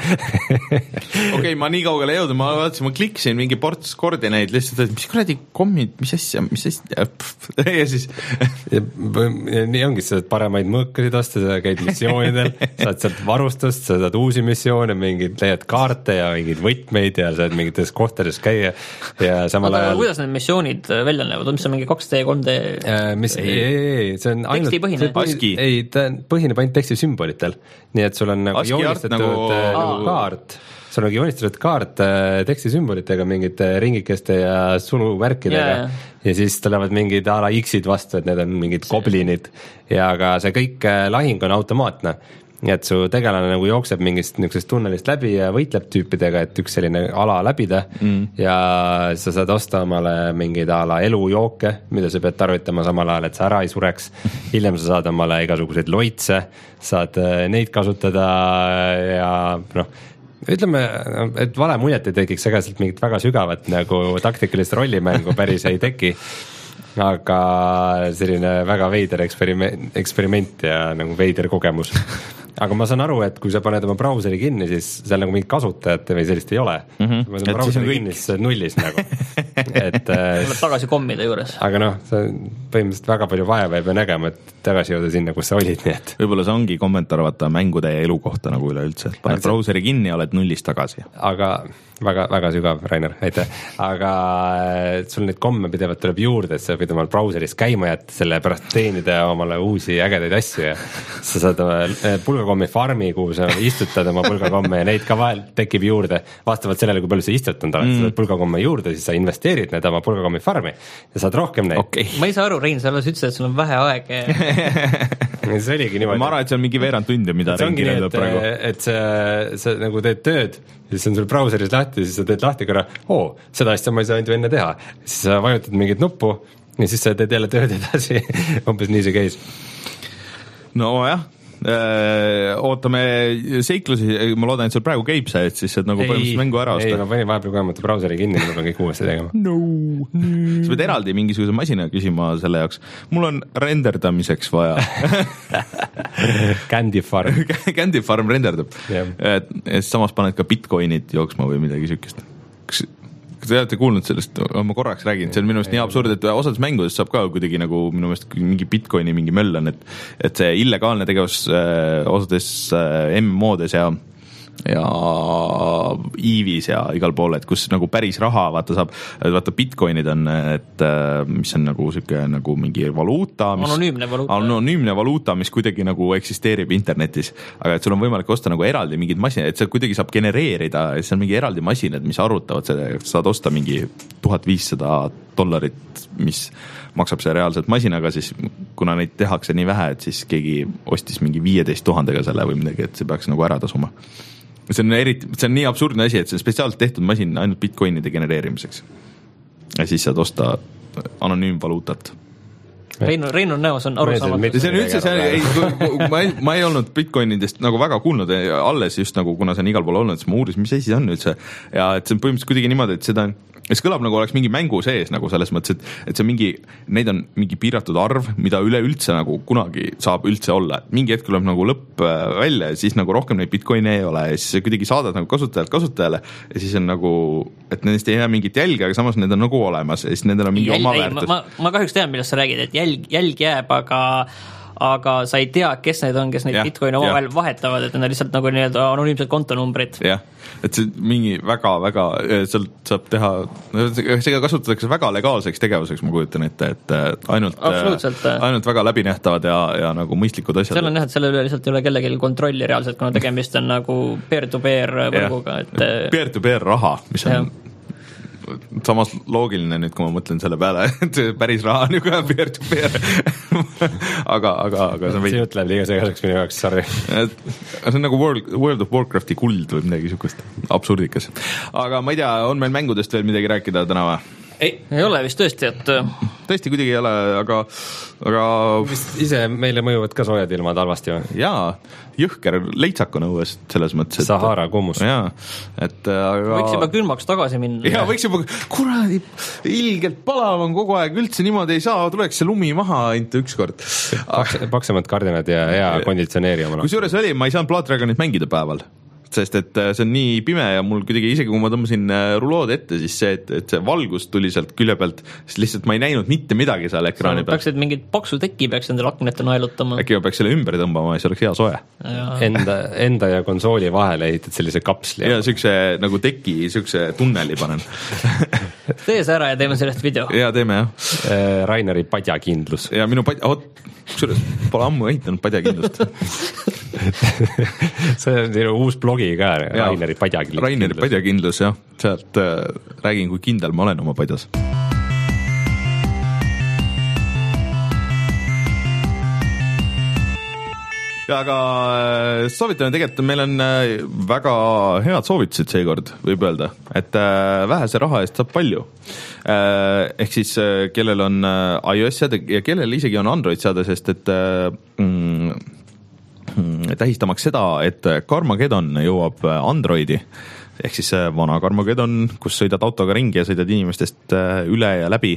okei okay,, ma nii kaugele jõudnud, ma vaatasin, ma klikkisin mingi ports kordi neid lihtsalt, et mis kuradi kommid, mis asja, mis asja ja siis ja, ja nii ongi, sa saad paremaid mõõkasid osta, sa käid missioonidel saad sealt varustust, sa saad uusi missioone, mingid leiad kaarte ja mingeid võtmeid ja saad mingites kohtades käia ja samal aga ajal kuidas need missioonid välja näevad, on see mingi kaks D, kolm D äh, mis, ei, ei, ei, see on ainult tekstipõhine? Põhi, ei, ta põhineb ainult tekstisümbolitel, nii et sul on nagu Aski joonistatud nagu... nagu kaart, sul on joonistatud kaart tekstisümbolitega, mingite ringikeste ja sulumärkidega yeah. ja siis tulevad mingid a la X-id vastu, et need on mingid goblinid ja aga see kõik lahing on automaatne. Nii et su tegelane nagu jookseb mingist niisugusest tunnelist läbi ja võitleb tüüpidega, et üks selline ala läbida mm. ja sa saad osta omale mingeid a la elujooke, mida sa pead tarvitama samal ajal, et sa ära ei sureks. Hiljem sa saad omale igasuguseid loitse, saad neid kasutada ja noh, ütleme, et vale muljet ei tekiks, ega sealt mingit väga sügavat nagu taktikalist rollimängu päris ei teki. Aga selline väga veider eksperiment, eksperiment ja nagu veider kogemus. Aga ma saan aru, et kui sa paned oma brauseri kinni, siis seal nagu mingit kasutajat või sellist ei ole. Mm-hmm. Kui paned oma brauseri kinni, siis sa oled nullis nagu. et tuleb tagasi kommide juures. Aga noh, sa põhimõtteliselt väga palju vaeva ei pea nägema, et tagasi jõuda sinna, kus sa olid. Nii et. Võib-olla see ongi kommentaar vaata mängude ja elu kohta nagu üleüldse. Paned brauseri kinni ja oled nullis tagasi. Aga väga, väga sügav, Rainer, aitäh. Aga sul neid komme pidevalt tuleb juurde, et sa võid omal brauseris käima jätta, selle pärast teenida omale uusi ägedaid asju ja sa saad pulgakommi farmi, kuhu sa istutad oma pulgakomme ja neid ka vahel tekib juurde vastavalt sellele, kui palju sa istutanud oled, mm. sa saad pulgakomme juurde, siis sa investeerid need oma pulgakommi farmi ja saad rohkem neid. Okay. Ma ei saa aru, Rein, sa alles ütlesid, et sul on vähe aega see oligi niimoodi. Ma arvan, et see on mingi veerand tundi, mida Rein kirjeldab praegu. Et sa, sa nagu teed tööd, siis on sul brauseris lahti, siis sa teed lahti korra, oo, seda asja ma ei saa enne teha. Siis sa vajutad mingit nuppu ja siis sa teed jälle tööd edasi. Umbes nii see käis. No jah, ootame seiklusi, ma loodan, et sul praegu käib see, et siis saad nagu põhimõtteliselt mängu ära osta. Ei, ma panin vahepeal kogemata brauseri kinni, ma pean kõik uuesti tegema. No, no. Sa pead eraldi mingisuguse masina küsima selle jaoks. Mul on renderdamiseks vaja. Candy Farm. Candy Farm renderdab. Yeah. Et, et samas paned ka bitcoinid jooksma või midagi sükest. Kas te olete kuulnud sellest, ma korraks räägin, see on minu meelest nii absurd, et osades mängudes saab ka kuidagi nagu minu meelest mingi bitcoini mingi möll on, et, et see illegaalne tegevus äh, osades äh, M M O-des ja ja Eeve'is ja igal pool, et kus nagu päris raha vaata saab, vaata bitcoinid on, et mis on nagu siuke nagu mingi valuuta, mis, anonüümne valuuta, anonüümne valuuta, mis kuidagi nagu eksisteerib internetis, aga et sul on võimalik osta nagu eraldi mingid masinad, et see kuidagi saab genereerida, see on mingi eraldi masinad, mis arutavad selle, saad osta mingi tuhat viissada dollarit, mis maksab see reaalselt masinaga, siis kuna neid tehakse nii vähe, et siis keegi ostis mingi viieteist tuhandega selle või midagi, et see peaks nagu ära tasuma. See on, eriti, see on nii absurdne asi, et see on spetsiaalselt tehtud masin ainult bitcoinide genereerimiseks. Ja siis saad osta anonüümvaluutat. Reinu, Reinu näos on arusaamatu. See on üldse, see, ei, ma, ei, ma ei olnud bitcoinidest nagu väga kuulnud alles just nagu, kuna see on igal pool olnud, siis ma uurisin, mis asi on üldse. Ja et see on põhimõtteliselt kuidagi niimoodi, et seda see kõlab nagu oleks mingi mängu sees nagu selles mõttes, et, et see mingi, neid on mingi piiratud arv, mida üle üldse nagu kunagi saab üldse olla. Mingi hetk tuleb nagu lõpp välja ja siis nagu rohkem neid bitcoine ei ole ja siis kuidagi saadad nagu kasutajalt kasutajale ja siis on nagu, et nendest ei jää mingit jälge, aga samas need on nagu olemas ja siis nendel on mingi Jäl, oma ei, väärtus. Ma, ma, ma kahjuks tean, millest sa räägid, et jälg, jälg jääb, aga aga sa ei tea, kes need on, kes neid ja, bitcoine omavahel vahetavad, et need on lihtsalt nagu nii-öelda anonüümsed kontonumbrid. Jah, et see mingi väga-väga, sealt saab teha, seega kasutatakse väga legaalseks tegevuseks, ma kujutan ette, et ainult, ainult väga läbinähtavad ja, ja nagu mõistlikud asjad. Seal on näha, et selle üle lihtsalt ei ole kellelgi kontrolli reaalselt, kuna tegemist on nagu peer-to-peer võrguga. Et... peer-to-peer raha, mis on... Ja. Samas loogiline nüüd, kui ma mõtlen selle peale, et päris raha on ju ka peer-to-peer. aga, aga, aga see on see ütleb liiga segaseks minu jaoks, sorry. See on nagu World, World of Warcrafti kuld või midagi sukust absurdikas. Aga ma ei tea, on meil mängudest veel midagi rääkida täna või? ei, ei ole vist tõesti, et tõesti kuidagi ei ole, aga, aga vist ise meile mõjuvad ka soojad ilmad halvasti või? jaa, jõhker leitsak on õues selles mõttes, et Sahara kummus. jaa, et aga võiks juba külmaks tagasi minna. jaa, võiks juba, kuradi ilgelt palav on kogu aeg, üldse niimoodi ei saa, tuleks see lumi maha ainult ükskord. Paks, paksemad kardinad ja hea konditsioneerija. Kusjuures oli, ma ei saanud Blood Dragonit mängida päeval, sest et see on nii pime ja mul kuidagi isegi kui ma tõmbasin rulood ette, siis see, et, et see valgus tuli sealt külje pealt, siis lihtsalt ma ei näinud mitte midagi seal ekraani peal. Peaksid mingid paksu teki peaks endale aknete naelutama. Äkki ma peaks selle ümber tõmbama ja see oleks hea soe. Enda, enda ja konsooli vahele ehitad sellise kapsli. Ja sükse nagu teki, sükse tunneli panen. Tee see ära ja teeme sellest video. Ja teeme jah. Raineri padjakindlus. Ja minu padja, oot, kusjuures pole ammu ehitanud padjakindlust. see on sinu uus blogi ka, Raineri padjakindlus. Raineri padjakindlus, jah. Sealt äh, räägin, kui kindel ma olen oma padjas. Ja aga soovitame tegelikult, meil on väga head soovitused seekord, võib öelda, et vähese raha eest saab palju. Ehk siis kellel on iOS seade ja kellel isegi on Android seade, sest et mm, tähistamaks seda, et Carmageddon jõuab Androidi, ehk siis vana Carmageddon, kus sõidad autoga ringi ja sõidad inimestest üle ja läbi,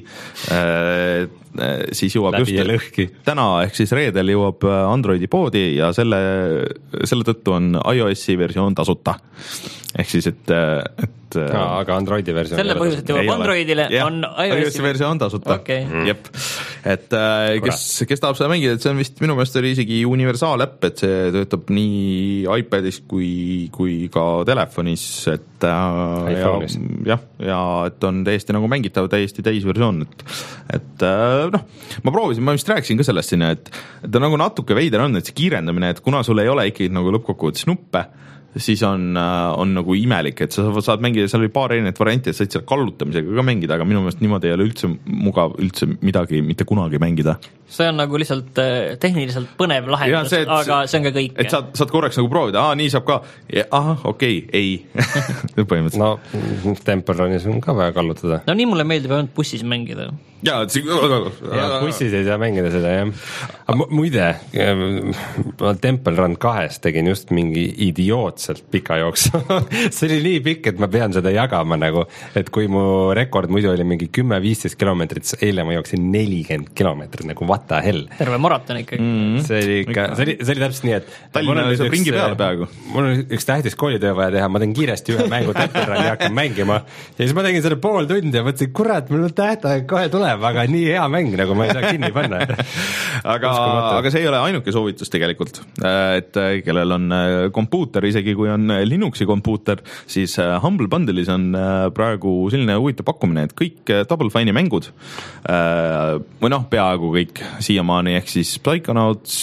siis jõuab läbi just täna, ehk siis reedel jõuab Androidi poodi ja selle, selle tõttu on iOS-i versioon tasuta. Ehk siis, et, et no, aga Androidi versioon selle põhjuselt jõuab Androidile ja, on iOS-i versioon tasuta. Okay. Mm. Jep. Et kes, kes tahab seda mängida, et see on vist minu meelest oli isegi universaal-äpp, et see töötab nii iPadis kui, kui ka telefonis, et iPhone'is. Ja, jah, ja et on täiesti nagu mängitav, täiesti täisversioon, et, et noh, ma proovisin, ma vist rääkisin ka sellest sinna, et, et nagu natuke veider on, et see kiirendamine, et kuna sul ei ole ikkagi nagu lõppkokkuvõttes nuppe, siis on, on nagu imelik, et sa saad mängida, seal oli paar erinevat varianti, et said seal kallutamisega ka mängida, aga minu meelest niimoodi ei ole üldse mugav üldse midagi, mitte kunagi mängida. See on nagu lihtsalt tehniliselt põnev lahendus, ja, see, aga see on ka kõik. Et saad, saad korraks nagu proovida, aa, nii saab ka, aha, okei, okay, ei. no, Temple Runis on ka vaja kallutada. No nii mulle meeldib ainult bussis mängida. Ja, ja bussis ei saa mängida seda, jah. Aga muide, ma Temple Run kahes tegin just mingi idiootselt pika jooksu. see oli nii pikk, et ma pean seda jagama nagu, et kui mu rekord muidu oli mingi kümme viisteist kilomeetrit, eile ma jooksin nelikümmend kilomeetrit, nagu what the hell. Terve maraton ikkagi. Mm-hmm. See oli ikka, see oli, see oli täpselt nii, et Tallinna oli saab ringi peale peaaegu. Mul on üks tähtis koolitöö vaja teha, ma teen kiiresti ühe mängu Temple Runi ja hakkan mängima. Ja siis ma tegin selle pool tundi ja mõtlesin, kurat, mul on tähtaeg kohe tuleb, aga nii hea mäng, nagu ma ei saa kinni panna. aga, aga see ei ole ainuke soovitus tegelikult, et kellel on kompuuter, isegi kui on Linuxi kompuuter, siis Humble Bundle'is on praegu selline huvitav pakkumine, et kõik Double Fine'i mängud või noh, peaaegu kõik siiamaani, ehk siis Psychonauts,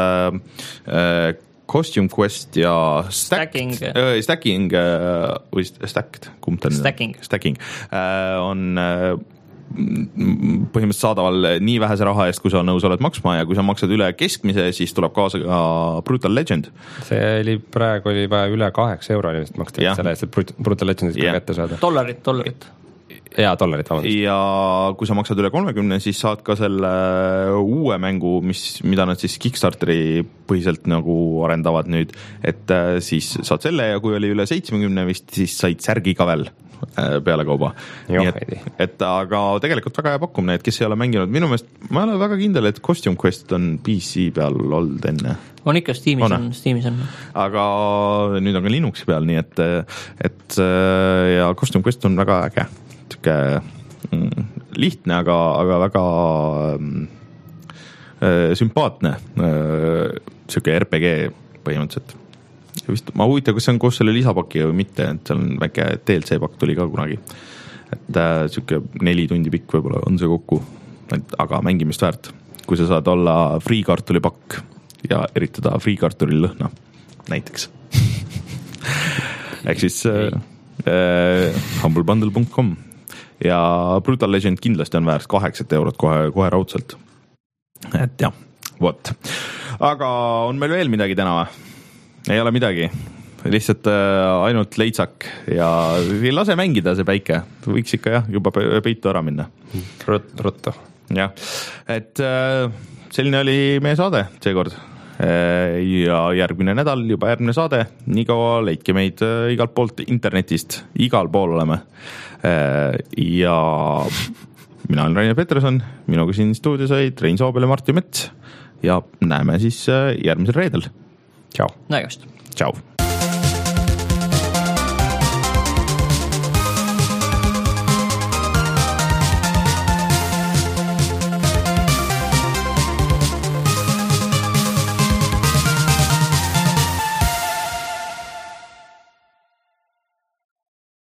Costume Quest ja Stacking, äh, stacking äh, või Stacked, kumb ta Stacking, stacking äh, on äh, põhimõtteliselt saadaval nii vähese raha eest, kui sa nõus oled maksma ja kui sa maksad üle keskmise, siis tuleb kaasa ka Brutal Legend. See oli praegu oli vaja üle kaheksa euro vist maksta, selle eest, et Brutal Legendit ka kätte saada. Dollarit, dollarit. Jaa, dollarit, vabandust. Ja kui sa maksad üle kolmekümne, siis saad ka selle uue mängu, mis, mida nad siis Kickstarteri põhiselt nagu arendavad nüüd, et siis saad selle ja kui oli üle seitsmekümne vist, siis said särgi ka veel peale kauba. Nii et, et aga tegelikult väga hea pakkumine, et kes ei ole mänginud, minu meelest ma olen väga kindel, et Costume Quest on P C peal olnud enne. On ikka Steamis on, Steamis on. Aga nüüd on ka Linuxi peal, nii et, et ja Costume Quest on väga äge. Tüke, mm, lihtne, aga, aga väga mm, sümpaatne siuke R P G põhimõtteliselt. Vist, ma huvitav, kas see on koos selle lisapaki või mitte, et seal on väike D L C pakk tuli ka kunagi. Et äh, siuke neli tundi pikk võib-olla on see kokku, et, aga mängimist väärt. Kui sa saad olla free kartuli pakk ja eritada free kartuli lõhna, näiteks. Ehk siis äh, äh, humblebundle punkt com ja Brutal Legend kindlasti on väärt kaheksat eurot kohe, kohe raudselt. Et jah, vot. Aga on meil veel midagi täna või? Ei ole midagi. lihtsalt ainult leitsak ja ei lase mängida see päike, võiks ikka jah, juba peitu ära minna. Rut, ruttu. jah, et selline oli meie saade seekord ja järgmine nädal juba järgmine saade, nii kaua leidke meid igalt poolt internetist, igal pool oleme ja mina olen Rainer Peterson, minuga siin stuudios olid Rein Soobel ja Martin Mets ja näeme siis järgmisel reedel. Tšau. Nägemist. Tšau.